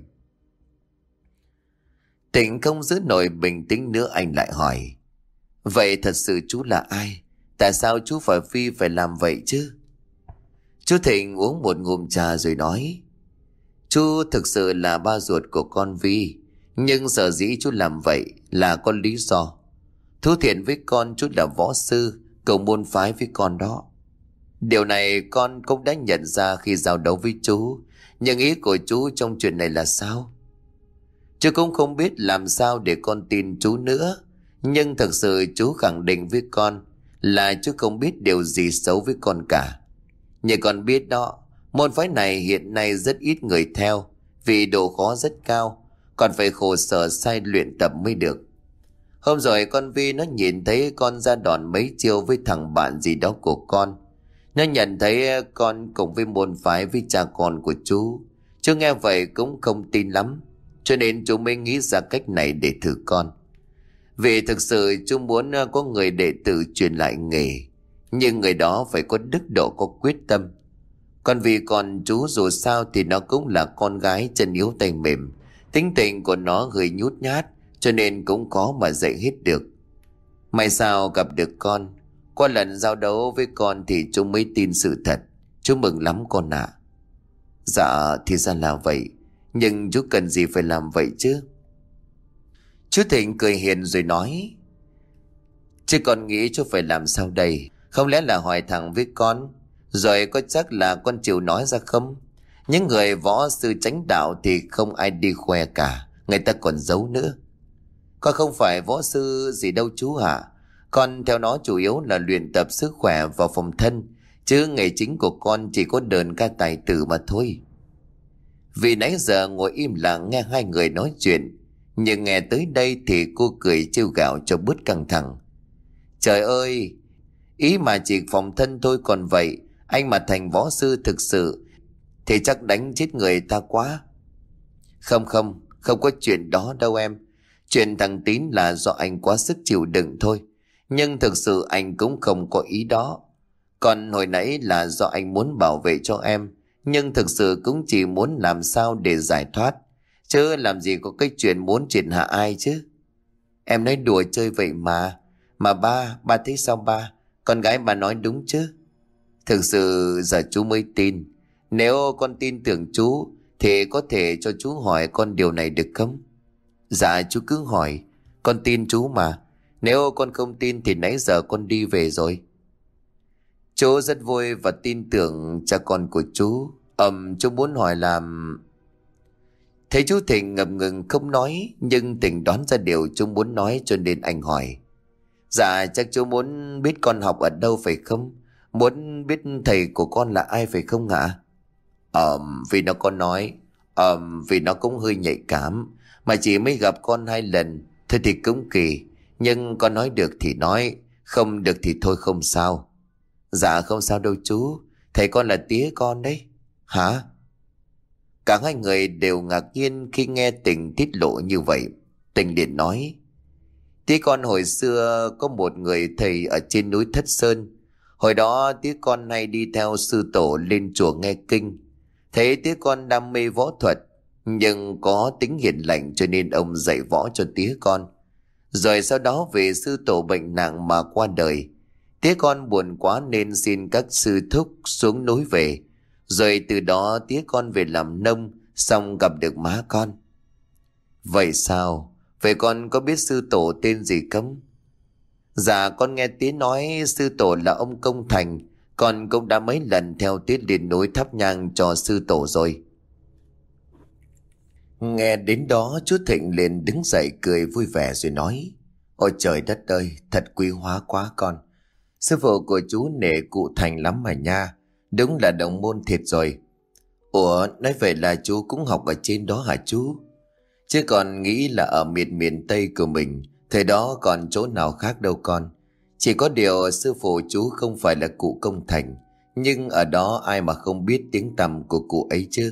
Thịnh không giữ nổi bình tĩnh nữa, anh lại hỏi: Vậy thật sự chú là ai? Tại sao chú phải Phi phải làm vậy chứ? Chú Thịnh uống một ngụm trà rồi nói: Chú thực sự là ba ruột của con Vi, nhưng sở dĩ chú làm vậy là có lý do. Thú thiện với con, chú là võ sư, cầu môn phái với con đó. Điều này con cũng đã nhận ra khi giao đấu với chú, nhưng ý của chú trong chuyện này là sao? Chú cũng không biết làm sao để con tin chú nữa, nhưng thật sự chú khẳng định với con là chú không biết điều gì xấu với con cả. Như con biết đó, môn phái này hiện nay rất ít người theo, vì độ khó rất cao, còn phải khổ sở sai luyện tập mới được. Hôm rồi con Vi nó nhìn thấy con ra đòn mấy chiêu với thằng bạn gì đó của con. Nó nhận thấy con cùng với môn phái với cha con của chú. Chú nghe vậy cũng không tin lắm, cho nên chú mới nghĩ ra cách này để thử con. Vì thực sự chú muốn có người đệ tử truyền lại nghề, nhưng người đó phải có đức độ, có quyết tâm. Còn vì con chú dù sao thì nó cũng là con gái chân yếu tay mềm, tính tình của nó hơi nhút nhát, cho nên cũng khó mà dạy hết được. May sao gặp được con, qua lần giao đấu với con thì chú mới tin sự thật. Chú mừng lắm con ạ. À. Dạ thì ra là vậy, nhưng chú cần gì phải làm vậy chứ? Chú Thịnh cười hiền rồi nói: Chứ con nghĩ chú phải làm sao đây? Không lẽ là hỏi thẳng với con, rồi có chắc là con chịu nói ra không? Những người võ sư chánh đạo thì không ai đi khoe cả, người ta còn giấu nữa. Con không phải võ sư gì đâu chú ạ. Con theo nó chủ yếu là luyện tập sức khỏe và phòng thân, chứ nghề chính của con chỉ có đờn ca tài tử mà thôi. Vì nãy giờ ngồi im lặng nghe hai người nói chuyện, nhưng nghe tới đây thì cô cười trêu ghẹo cho bớt căng thẳng. Trời ơi, ý mà chỉ phòng thân thôi còn vậy, anh mà thành võ sư thực sự thì chắc đánh chết người ta quá. Không không, không có chuyện đó đâu em. Chuyện thằng Tín là do anh quá sức chịu đựng thôi, nhưng thực sự anh cũng không có ý đó. Còn hồi nãy là do anh muốn bảo vệ cho em, nhưng thực sự cũng chỉ muốn làm sao để giải thoát, chứ làm gì có cái chuyện muốn triệt hạ ai chứ. Em nói đùa chơi vậy mà. Mà ba, ba thấy sao ba? Con gái bà nói đúng chứ? Thực sự giờ chú mới tin. Nếu con tin tưởng chú thì có thể cho chú hỏi con điều này được không? Dạ chú cứ hỏi, con tin chú mà. Nếu con không tin thì nãy giờ con đi về rồi. Chú rất vui và tin tưởng cha con của chú. Ừm, chú muốn hỏi là... Thấy chú Thịnh ngập ngừng không nói, nhưng Thịnh đoán ra điều chú muốn nói cho nên anh hỏi. Dạ chắc chú muốn biết con học ở đâu phải không? Muốn biết thầy của con là ai phải không ạ? Ờ, vì nó có nói, ờ, vì nó cũng hơi nhạy cảm, mà chỉ mới gặp con hai lần, thôi thì cũng kỳ. Nhưng con nói được thì nói, không được thì thôi không sao. Dạ không sao đâu chú, thầy con là tía con đấy. Hả? Cả hai người đều ngạc nhiên khi nghe Tình tiết lộ như vậy. Tình liền nói, tía con hồi xưa có một người thầy ở trên núi Thất Sơn. Hồi đó tía con hay đi theo sư tổ lên chùa nghe kinh. Thấy tía con đam mê võ thuật, nhưng có tính hiền lành cho nên ông dạy võ cho tía con. Rồi sau đó về sư tổ bệnh nặng mà qua đời. Tía con buồn quá nên xin các sư thúc xuống núi về. Rồi từ đó tía con về làm nông, xong gặp được má con. Vậy sao? Vậy con có biết sư tổ tên gì không? Dạ con nghe tía nói sư tổ là ông Công Thành. Con cũng đã mấy lần theo tía lên núi thắp nhang cho sư tổ rồi. Nghe đến đó chú Thịnh liền đứng dậy cười vui vẻ rồi nói, ôi trời đất ơi, thật quý hóa quá con. Sư phụ của chú nể cụ Thành lắm mà nha, đúng là đồng môn thiệt rồi. Ủa, nói vậy là chú cũng học ở trên đó hả chú? Chứ còn nghĩ là ở miền miền Tây của mình, thời đó còn chỗ nào khác đâu con. Chỉ có điều sư phụ chú không phải là cụ Công Thành, nhưng ở đó ai mà không biết tiếng tăm của cụ ấy chứ.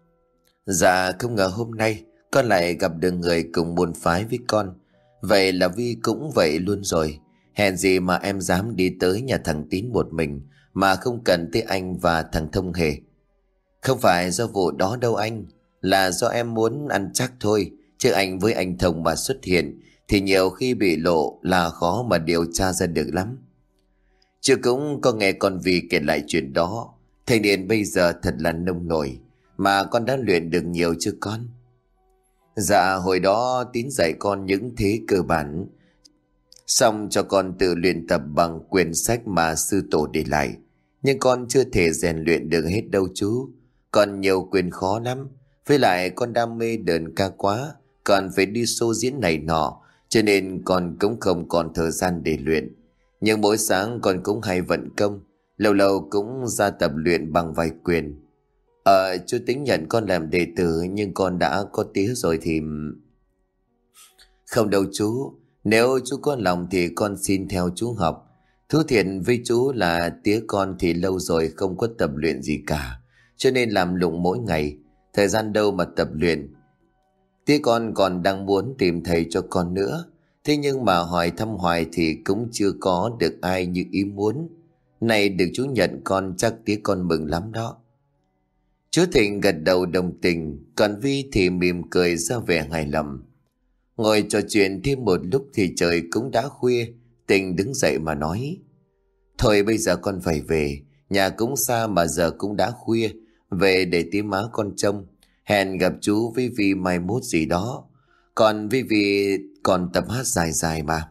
Dạ không ngờ hôm nay con lại gặp được người cùng môn phái với con. Vậy là Vi cũng vậy luôn rồi. Hèn gì mà em dám đi tới nhà thằng Tín một mình mà không cần tới anh và thằng Thông Hề. Không phải do vụ đó đâu anh, là do em muốn ăn chắc thôi. Chứ anh với anh Thông mà xuất hiện thì nhiều khi bị lộ là khó mà điều tra ra được lắm. Chứ cũng có nghe con Vi kể lại chuyện đó. Thanh niên bây giờ thật là nông nổi, mà con đã luyện được nhiều chưa con? Dạ hồi đó Tín dạy con những thế cơ bản, xong cho con tự luyện tập bằng quyển sách mà sư tổ để lại. Nhưng con chưa thể rèn luyện được hết đâu chú. Còn nhiều quyền khó lắm. Với lại con đam mê đờn ca quá, còn phải đi show diễn này nọ, cho nên con cũng không còn thời gian để luyện. Nhưng mỗi sáng con cũng hay vận công, lâu lâu cũng ra tập luyện bằng vài quyền. Ờ, chú tính nhận con làm đệ tử, nhưng con đã có tía rồi thì... Không đâu chú, nếu chú có lòng thì con xin theo chú học. Thú thiện với chú là tía con thì lâu rồi không có tập luyện gì cả, cho nên làm lụng mỗi ngày, thời gian đâu mà tập luyện. Tía con còn đang muốn tìm thầy cho con nữa, thế nhưng mà hỏi thăm hoài thì cũng chưa có được ai như ý muốn. Này được chú nhận con chắc tía con mừng lắm đó. Chú Thịnh gật đầu đồng tình, còn Vi thì mỉm cười ra vẻ hài lòng. Ngồi trò chuyện thêm một lúc thì trời cũng đã khuya. Tình đứng dậy mà nói, thôi bây giờ con phải về, nhà cũng xa mà giờ cũng đã khuya, về để tí má con trông. Hẹn gặp chú với Vi mai mốt gì đó. Còn Vi Vi còn tập hát dài dài mà.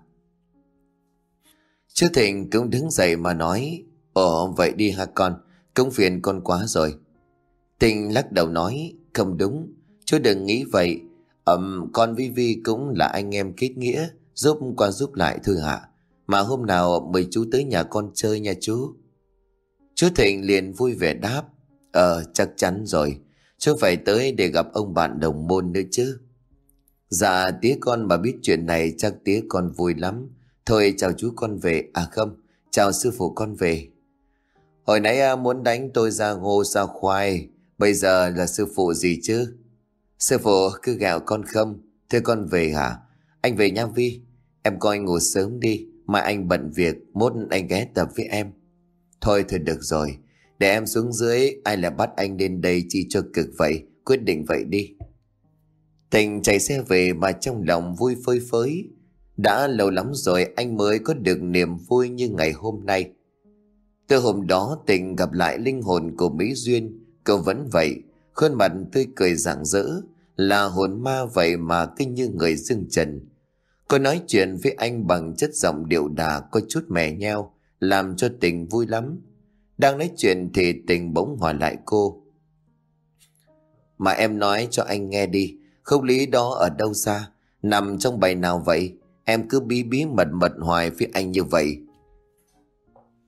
Chú Thịnh cũng đứng dậy mà nói, ồ vậy đi ha con, cũng phiền con quá rồi. Tình lắc đầu nói, không đúng, chú đừng nghĩ vậy. Ẩm, con với Vi cũng là anh em kết nghĩa, giúp qua giúp lại thôi hả? Mà hôm nào mời chú tới nhà con chơi nha chú. Chú Thịnh liền vui vẻ đáp, Ờ chắc chắn rồi, chú phải tới để gặp ông bạn đồng môn nữa chứ. Dạ tía con mà biết chuyện này chắc tía con vui lắm. Thôi chào chú con về, à không, chào sư phụ con về. Hồi nãy à, muốn đánh tôi ra ngô ra khoai, bây giờ là sư phụ gì chứ? Sư phụ cứ gạo con không. Thế con về hả? Anh về nha Vi. Em coi ngủ sớm đi, mai anh bận việc, mốt anh ghé tập với em. Thôi thôi được rồi, để em xuống dưới, ai là bắt anh đến đây chi cho cực vậy, quyết định vậy đi. Tình chạy xe về mà trong lòng vui phơi phới. Đã lâu lắm rồi anh mới có được niềm vui như ngày hôm nay. Từ hôm đó Tình gặp lại linh hồn của Mỹ Duyên, cậu vẫn vậy, khuôn mặt tươi cười rạng rỡ, là hồn ma vậy mà kinh như người dương trần. Cô nói chuyện với anh bằng chất giọng điệu đà có chút mè nheo, làm cho Tình vui lắm. Đang nói chuyện thì Tình bỗng hỏi lại cô, mà em nói cho anh nghe đi, không lý đó ở đâu ra, nằm trong bài nào vậy? Em cứ bí bí mật mật hoài với anh như vậy.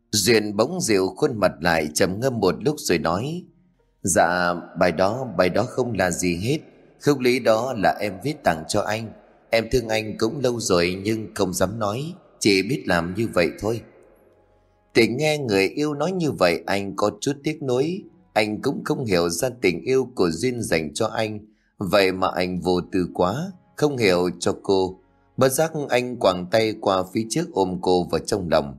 Duyên bỗng dịu khuôn mặt lại, trầm ngâm một lúc rồi nói: Dạ bài đó bài đó không là gì hết. Khúc lý đó là em viết tặng cho anh. Em thương anh cũng lâu rồi nhưng không dám nói, chỉ biết làm như vậy thôi. Tình nghe người yêu nói như vậy, anh có chút tiếc nuối. Anh cũng không hiểu ra tình yêu của Duyên dành cho anh, vậy mà anh vô tư quá, không hiểu cho cô. Bất giác anh quàng tay qua phía trước ôm cô vào trong lòng.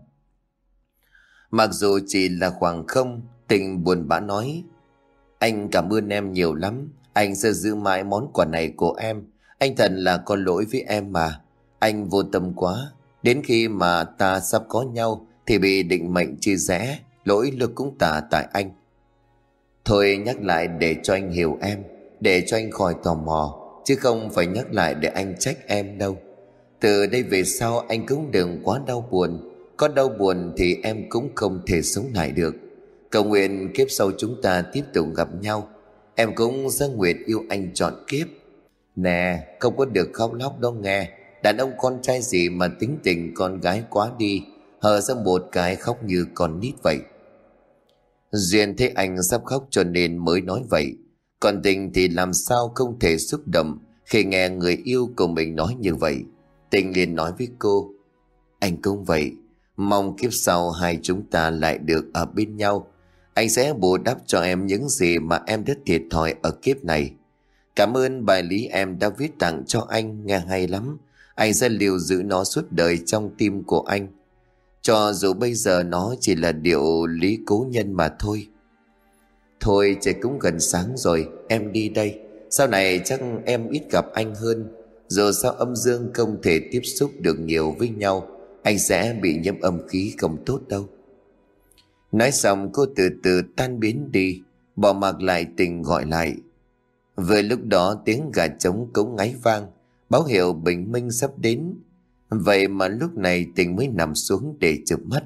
Mặc dù chỉ là khoảng không, Tình buồn bã nói: Anh cảm ơn em nhiều lắm. Anh sẽ giữ mãi món quà này của em. Anh thật là có lỗi với em mà. Anh vô tâm quá. Đến khi mà ta sắp có nhau thì bị định mệnh chia rẽ, lỗi lực cũng tả tại anh. Thôi nhắc lại để cho anh hiểu em, để cho anh khỏi tò mò, chứ không phải nhắc lại để anh trách em đâu. Từ đây về sau anh cũng đừng quá đau buồn. Có đau buồn thì em cũng không thể sống lại được. Cầu nguyện kiếp sau chúng ta tiếp tục gặp nhau. Em cũng ra nguyện yêu anh trọn kiếp. Nè, không có được khóc lóc đâu nghe. Đàn ông con trai gì mà tính tình con gái quá đi, hở ra một cái khóc như con nít vậy. Duyên thấy anh sắp khóc cho nên mới nói vậy. Còn Tình thì làm sao không thể xúc động khi nghe người yêu của mình nói như vậy. Tình liền nói với cô: Anh cũng vậy. Mong kiếp sau hai chúng ta lại được ở bên nhau. Anh sẽ bù đắp cho em những gì mà em đã thiệt thòi ở kiếp này. Cảm ơn bài lý em đã viết tặng cho anh, nghe hay lắm. Anh sẽ lưu giữ nó suốt đời trong tim của anh, cho dù bây giờ nó chỉ là điệu lý cố nhân mà thôi. Thôi trời cũng gần sáng rồi, em đi đây. Sau này chắc em ít gặp anh hơn. Dù sao âm dương không thể tiếp xúc được nhiều với nhau, anh sẽ bị nhiễm âm khí không tốt đâu. Nói xong cô từ từ tan biến đi, bỏ mặc lại Tình gọi lại. Vừa lúc đó tiếng gà trống cống ngáy vang, báo hiệu bình minh sắp đến. Vậy mà lúc này Tình mới nằm xuống để chợp mắt.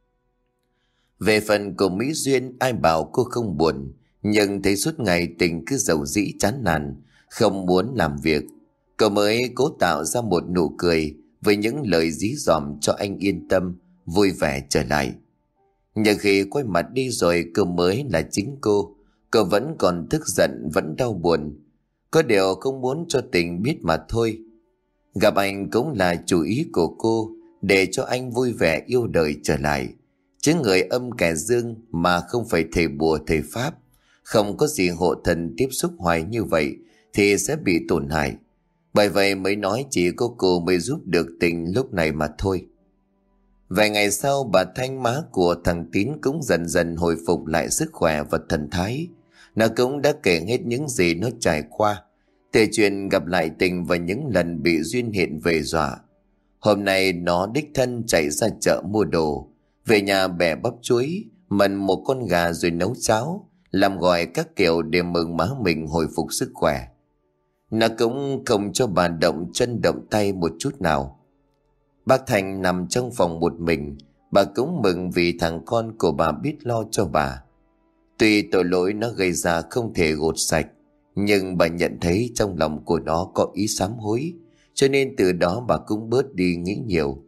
Về phần của Mỹ Duyên, ai bảo cô không buồn, nhưng thấy suốt ngày Tình cứ dầu dĩ chán nản, không muốn làm việc. Cô mới cố tạo ra một nụ cười với những lời dí dỏm cho anh yên tâm, vui vẻ trở lại. Nhưng khi quay mặt đi rồi, cô mới là chính cô. Cô vẫn còn tức giận, vẫn đau buồn. Có điều không muốn cho Tình biết mà thôi. Gặp anh cũng là chủ ý của cô, để cho anh vui vẻ yêu đời trở lại. Chứ người âm kẻ dương mà không phải thầy bùa thầy pháp, không có gì hộ thần tiếp xúc hoài như vậy thì sẽ bị tổn hại. Bởi vậy mới nói chỉ có cô mới giúp được Tình lúc này mà thôi. Vài ngày sau, bà Thanh, má của thằng Tín, cũng dần dần hồi phục lại sức khỏe và thần thái. Nó cũng đã kể hết những gì nó trải qua, từ chuyện gặp lại Tình và những lần bị Duyên hiện về dọa. Hôm nay nó đích thân chạy ra chợ mua đồ, về nhà bẻ bắp chuối, mần một con gà rồi nấu cháo, làm gọi các kiểu để mừng má mình hồi phục sức khỏe. Nó cũng không cho bà động chân động tay một chút nào. Bác Thành nằm trong phòng một mình, bà cũng mừng vì thằng con của bà biết lo cho bà. Tuy tội lỗi nó gây ra không thể gột sạch, nhưng bà nhận thấy trong lòng của nó có ý sám hối, cho nên từ đó bà cũng bớt đi nghĩ nhiều.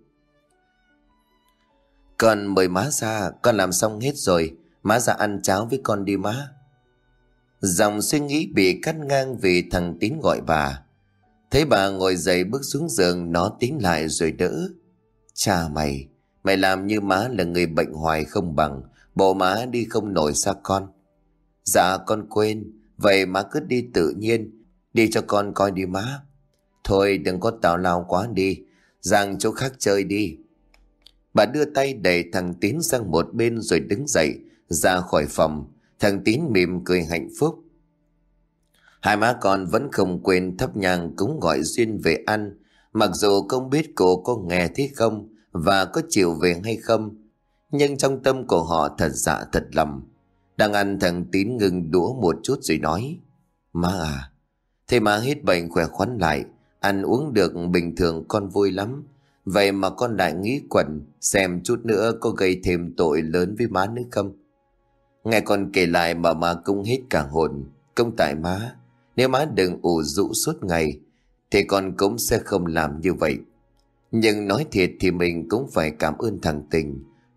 Con mời má ra, con làm xong hết rồi, má ra ăn cháo với con đi má. Dòng suy nghĩ bị cắt ngang vì thằng Tín gọi bà. Thấy bà ngồi dậy bước xuống giường, nó tiến lại rồi đỡ. Cha mày, mày làm như má là người bệnh hoài không bằng, bộ má đi không nổi sao con? Dạ con quên, vậy má cứ đi tự nhiên, đi cho con coi đi má. Thôi đừng có tào lao quá đi, sang chỗ khác chơi đi. Bà đưa tay đẩy thằng Tín sang một bên rồi đứng dậy ra khỏi phòng. Thằng Tín mỉm cười hạnh phúc. Hai má con vẫn không quên thắp nhang cúng gọi Duyên về ăn. Mặc dù không biết cô có nghe thấy không và có chịu về hay không, nhưng trong tâm của họ thật dạ thật lòng. Đang ăn, thằng Tín ngừng đũa một chút rồi nói: Má à, thế má hết bệnh khỏe khoắn lại, ăn uống được bình thường con vui lắm. Vậy mà con lại nghĩ quẩn xem chút nữa có gây thêm tội lớn với má nữa không. Nghe con kể lại mà má cũng hết cả hồn. Công tại má, nếu má đừng ủ rũ suốt ngày thì con cũng sẽ không làm như vậy. Nhưng nói thiệt thì mình cũng phải cảm ơn thằng Tình.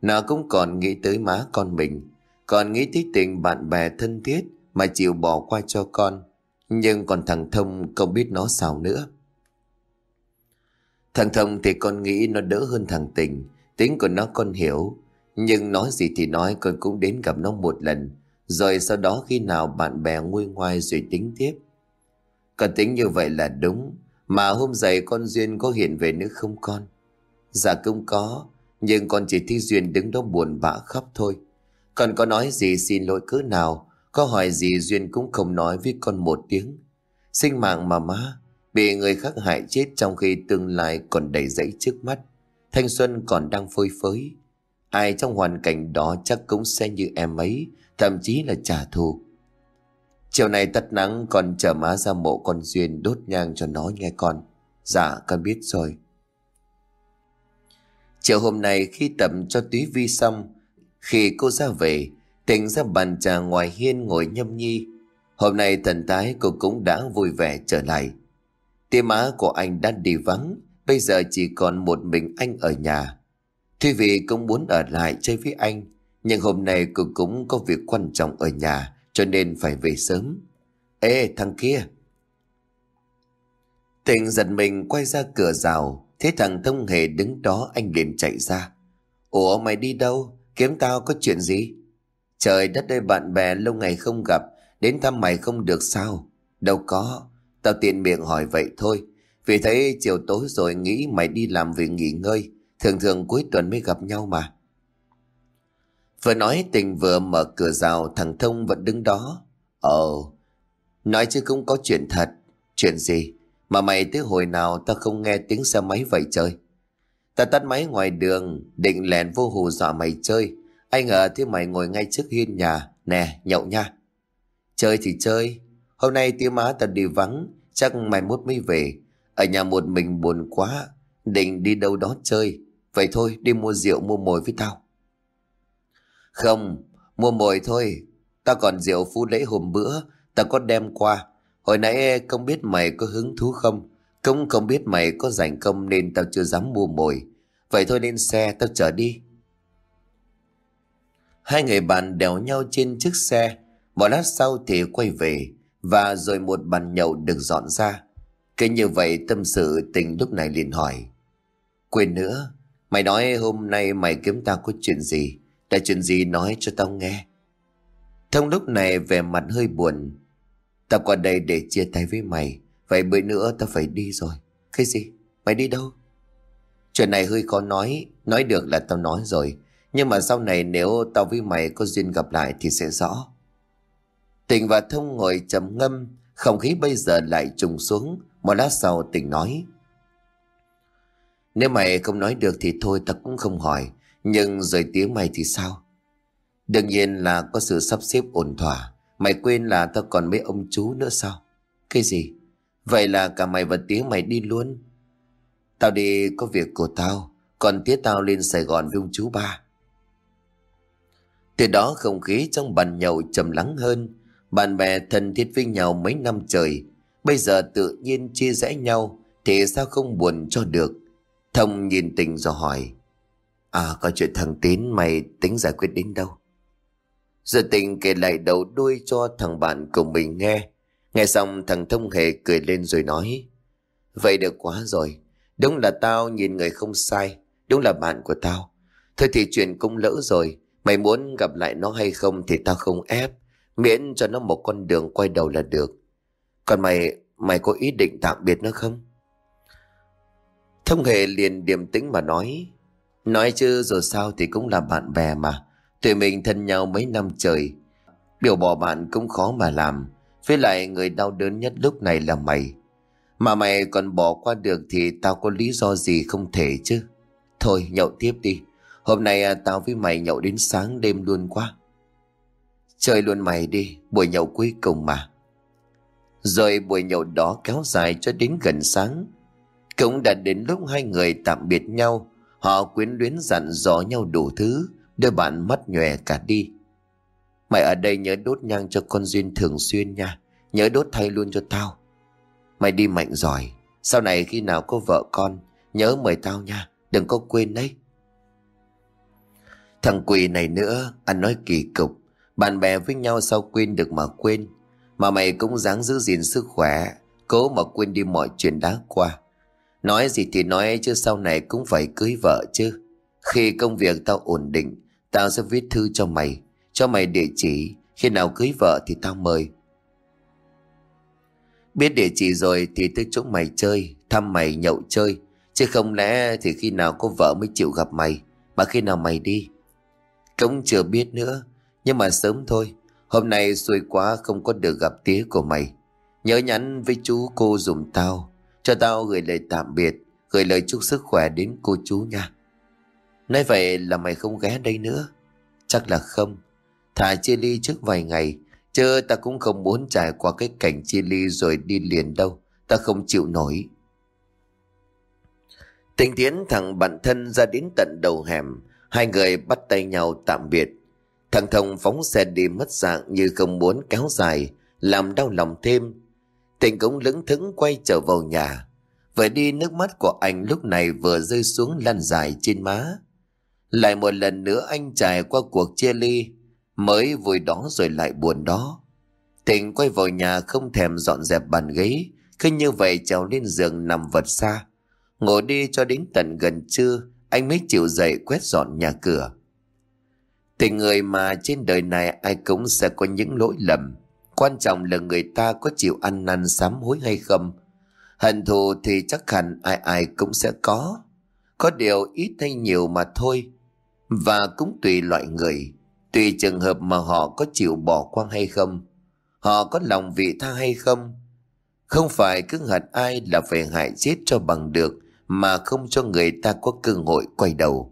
Nó cũng còn nghĩ tới má con mình, còn nghĩ tới tình bạn bè thân thiết mà chịu bỏ qua cho con. Nhưng còn thằng Thông không biết nó sao nữa. Thằng Thông thì con nghĩ nó đỡ hơn thằng Tình. Tính của nó con hiểu, nhưng nói gì thì nói, con cũng đến gặp nó một lần, rồi sau đó khi nào bạn bè nguôi ngoai rồi tính tiếp. Con tính như vậy là đúng. Mà hôm dậy con Duyên có hiện về nữa không con? Dạ cũng có, nhưng con chỉ thấy Duyên đứng đó buồn bã khóc thôi. Con có nói gì xin lỗi cỡ nào, có hỏi gì Duyên cũng không nói với con một tiếng. Sinh mạng mà má, bị người khác hại chết trong khi tương lai còn đầy rẫy trước mắt, thanh xuân còn đang phơi phới. Ai trong hoàn cảnh đó chắc cũng sẽ như em ấy, thậm chí là trả thù. Chiều nay tắt nắng con chở má ra mộ con Duyên đốt nhang cho nó nghe con. Dạ con biết rồi. Chiều hôm nay khi tập cho Túy Vi xong, khi cô ra về, Tình ra bàn trà ngoài hiên ngồi nhâm nhi. Hôm nay thần thái cô cũng đã vui vẻ trở lại. Tiệm má của anh đã đi vắng, bây giờ chỉ còn một mình anh ở nhà. Tuy vì cũng muốn ở lại chơi với anh, nhưng hôm nay cô cũng có việc quan trọng ở nhà, cho nên phải về sớm. Ê thằng kia! Tình giật mình quay ra cửa rào, thấy thằng Thông Hề đứng đó, anh liền chạy ra. Ủa mày đi đâu? Kiếm tao có chuyện gì? Trời đất ơi, bạn bè lâu ngày không gặp, đến thăm mày không được sao? Đâu có, tao tiện miệng hỏi vậy thôi. Vì thấy chiều tối rồi nghĩ mày đi làm về nghỉ ngơi, thường thường cuối tuần mới gặp nhau mà. Vừa nói Tình vừa mở cửa rào, thằng Thông vẫn đứng đó. Ồ, nói chứ cũng có chuyện thật. Chuyện gì? Mà mày tới hồi nào tao không nghe tiếng xe máy vậy trời? Tao tắt máy ngoài đường, định lèn vô hù dọa mày chơi. Anh ngờ thế mày ngồi ngay trước hiên nhà. Nè, nhậu nha. Chơi thì chơi. Hôm nay tía má tao đi vắng, chắc mày mốt mới về. Ở nhà một mình buồn quá, định đi đâu đó chơi. Vậy thôi, đi mua rượu mua mồi với tao. Không, mua mồi thôi. Tao còn rượu Phú Lễ hôm bữa tao có đem qua. Hồi nãy không biết mày có hứng thú không, cũng không biết mày có rảnh không, nên tao chưa dám mua mồi. Vậy thôi lên xe tao chở đi. Hai người bạn đèo nhau trên chiếc xe. Một lát sau thì quay về, và rồi một bàn nhậu được dọn ra. Cứ như vậy tâm sự Tình lúc này liền hỏi. Quên nữa, mày nói hôm nay mày kiếm tao có chuyện gì? Là chuyện gì nói cho tao nghe. Thông lúc này vẻ mặt hơi buồn. Tao qua đây để chia tay với mày, vậy bữa nữa tao phải đi rồi. Cái gì? Mày đi đâu? Chuyện này hơi khó nói. Nói được là tao nói rồi, nhưng mà sau này nếu tao với mày có duyên gặp lại thì sẽ rõ. Tình và Thông ngồi trầm ngâm, không khí bây giờ lại trùng xuống. Một lát sau Tình nói. Nếu mày không nói được thì thôi, tao cũng không hỏi. Nhưng rồi tiếng mày thì sao? Đương nhiên là có sự sắp xếp ổn thỏa. Mày quên là tao còn mấy ông chú nữa sao? Cái gì? Vậy là cả mày và tía mày đi luôn? Tao đi có việc của tao, còn tía tao lên Sài Gòn với ông chú ba. Từ đó không khí trong bàn nhậu trầm lắng hơn. Bạn bè thân thiết với nhau mấy năm trời, bây giờ tự nhiên chia rẽ nhau thì sao không buồn cho được. Thông nhìn Tình rồi hỏi. À, có chuyện thằng Tín mày tính giải quyết đến đâu? Rồi Tình kể lại đầu đuôi cho thằng bạn của mình nghe. Nghe xong thằng Thông Hề cười lên rồi nói. Vậy được quá rồi. Đúng là tao nhìn người không sai. Đúng là bạn của tao. Thôi thì chuyện cũng lỡ rồi. Mày muốn gặp lại nó hay không thì tao không ép. Miễn cho nó một con đường quay đầu là được. Còn mày, mày có ý định tạm biệt nó không? Thông Hề liền điềm tĩnh mà nói. Nói chứ rồi sao thì cũng là bạn bè mà. Tụi mình thân nhau mấy năm trời. Biểu bỏ bạn cũng khó mà làm. Với lại người đau đớn nhất lúc này là mày. Mà mày còn bỏ qua được thì tao có lý do gì không thể chứ. Thôi nhậu tiếp đi. Hôm nay à, tao với mày nhậu đến sáng đêm luôn quá. Chơi luôn mày đi, buổi nhậu cuối cùng mà. Rồi buổi nhậu đó kéo dài cho đến gần sáng. Cũng đã đến lúc hai người tạm biệt nhau. Họ quyến luyến dặn dò nhau đủ thứ. Đôi bạn mắt nhòe cả đi. Mày ở đây nhớ đốt nhang cho con Duyên thường xuyên nha. Nhớ đốt thay luôn cho tao. Mày đi mạnh giỏi. Sau này khi nào có vợ con nhớ mời tao nha. Đừng có quên đấy. Thằng quỷ này nữa, anh nói kỳ cục. Bạn bè với nhau sao quên được mà quên. Mà mày cũng ráng giữ gìn sức khỏe, cố mà quên đi mọi chuyện đã qua. Nói gì thì nói chứ sau này cũng phải cưới vợ chứ. Khi công việc tao ổn định, tao sẽ viết thư cho mày, cho mày địa chỉ. Khi nào cưới vợ thì tao mời. Biết địa chỉ rồi thì tới chỗ mày chơi, thăm mày nhậu chơi. Chứ không lẽ thì khi nào có vợ mới chịu gặp mày, mà khi nào mày đi cũng chưa biết nữa. Nhưng mà sớm thôi. Hôm nay xui quá không có được gặp tía của mày. Nhớ nhắn với chú cô dùm tao, cho tao gửi lời tạm biệt, gửi lời chúc sức khỏe đến cô chú nha. Nói vậy là mày không ghé đây nữa? Chắc là không. Thà chia ly trước vài ngày, chứ ta cũng không muốn trải qua cái cảnh chia ly rồi đi liền đâu. Ta không chịu nổi. Tình tiến thằng bạn thân ra đến tận đầu hẻm. Hai người bắt tay nhau tạm biệt. Thằng Thông phóng xe đi mất dạng như không muốn kéo dài, làm đau lòng thêm. Tình cũng lững thững quay trở vào nhà. Vừa đi, nước mắt của anh lúc này vừa rơi xuống lăn dài trên má. Lại một lần nữa anh trải qua cuộc chia ly, mới vui đó rồi lại buồn đó. Tình quay vào nhà không thèm dọn dẹp bàn ghế, cứ như vậy trèo lên giường nằm vật xa. Ngồi đi cho đến tận gần trưa, anh mới chịu dậy quét dọn nhà cửa. Tình người mà trên đời này ai cũng sẽ có những lỗi lầm. Quan trọng là người ta có chịu ăn năn sám hối hay không. Hận thù thì chắc hẳn ai ai cũng sẽ có. Có điều ít hay nhiều mà thôi. Và cũng tùy loại người, tùy trường hợp mà họ có chịu bỏ qua hay không. Họ có lòng vị tha hay không. Không phải cứ hận ai là phải hại chết cho bằng được, mà không cho người ta có cơ hội quay đầu.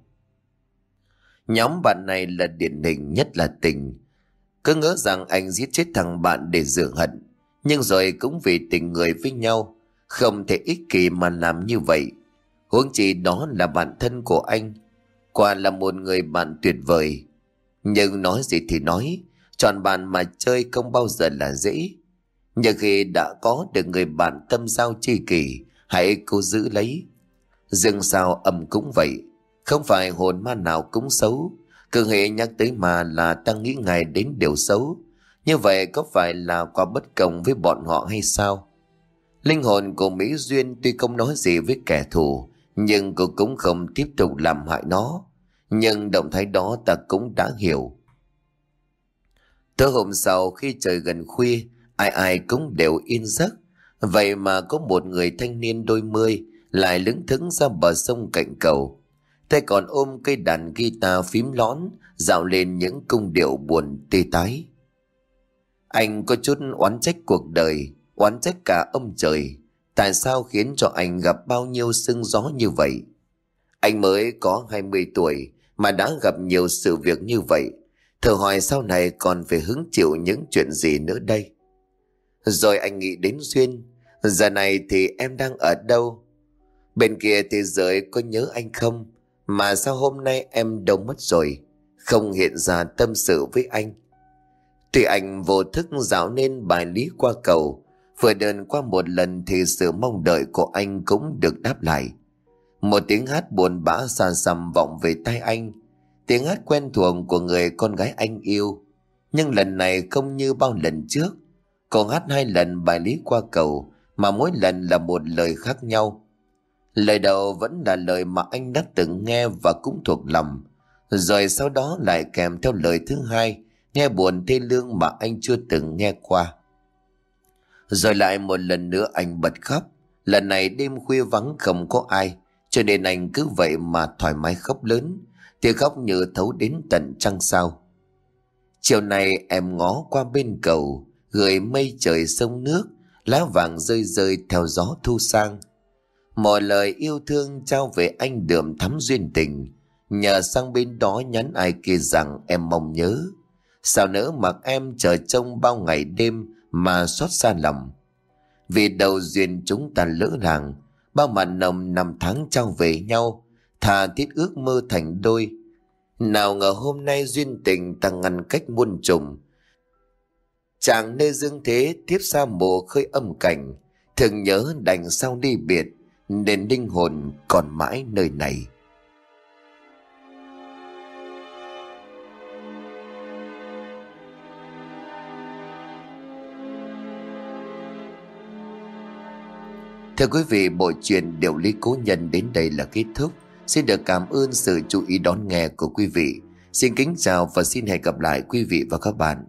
Nhóm bạn này là điển hình nhất là Tình. Cứ ngỡ rằng anh giết chết thằng bạn để rửa hận, nhưng rồi cũng vì tình người với nhau, không thể ích kỷ mà làm như vậy. Huống chi đó là bạn thân của anh, quả là một người bạn tuyệt vời. Nhưng nói gì thì nói, chọn bạn mà chơi không bao giờ là dễ. Nhưng khi đã có được người bạn tâm giao tri kỷ, hãy cố giữ lấy. Dương sao âm cũng vậy, không phải hồn ma nào cũng xấu. Cứ hệ nhắc tới ma là ta nghĩ ngay đến điều xấu. Như vậy có phải là quá bất công với bọn họ hay sao? Linh hồn của Mỹ Duyên tuy không nói gì với kẻ thù, nhưng cô cũng không tiếp tục làm hại nó. Nhưng động thái đó ta cũng đã hiểu. Tới hôm sau khi trời gần khuya, ai ai cũng đều yên giấc. Vậy mà có một người thanh niên đôi mươi lại lững thững ra bờ sông cạnh cầu, tay còn ôm cây đàn guitar phím lón, dạo lên những cung điệu buồn tê tái. Anh có chút oán trách cuộc đời, oán trách cả ông trời. Tại sao khiến cho anh gặp bao nhiêu sương gió như vậy? Anh mới có hai mươi tuổi mà đã gặp nhiều sự việc như vậy. Thử hỏi sau này còn phải hứng chịu những chuyện gì nữa đây? Rồi anh nghĩ đến Duyên. Giờ này thì em đang ở đâu? Bên kia thế giới có nhớ anh không? Mà sao hôm nay em đâu mất rồi, không hiện ra tâm sự với anh? Tuy anh vô thức dạo nên bài lý qua cầu, vừa đơn qua một lần thì sự mong đợi của anh cũng được đáp lại. Một tiếng hát buồn bã xa xăm vọng về tai anh, tiếng hát quen thuộc của người con gái anh yêu. Nhưng lần này không như bao lần trước, cô hát hai lần bài lý qua cầu, mà mỗi lần là một lời khác nhau. Lời đầu vẫn là lời mà anh đã từng nghe và cũng thuộc lòng, rồi sau đó lại kèm theo lời thứ hai, nghe buồn thê lương mà anh chưa từng nghe qua. Rồi lại một lần nữa anh bật khóc. Lần này đêm khuya vắng không có ai, cho nên anh cứ vậy mà thoải mái khóc lớn, tiếng khóc như thấu đến tận trăng sao. Chiều nay em ngó qua bên cầu, gửi mây trời sông nước, lá vàng rơi rơi theo gió thu sang. Một lời yêu thương trao về anh đượm thắm duyên tình, nhờ sang bên đó nhắn ai kia rằng em mong nhớ. Sao nỡ mặc em chờ trông bao ngày đêm mà xót xa lòng. Vì đầu duyên chúng ta lỡ làng, bao mặn nồng năm tháng trao về nhau, thà thiết ước mơ thành đôi. Nào ngờ hôm nay duyên tình ta ngăn cách muôn trùng. Chàng nơi dương thế tiếp xa mồ khơi âm cảnh, thường nhớ đành sao đi biệt, nên linh hồn còn mãi nơi này. Thưa quý vị, bộ truyện Điều lý cố nhân đến đây là kết thúc. Xin được cảm ơn sự chú ý đón nghe của quý vị. Xin kính chào và xin hẹn gặp lại quý vị và các bạn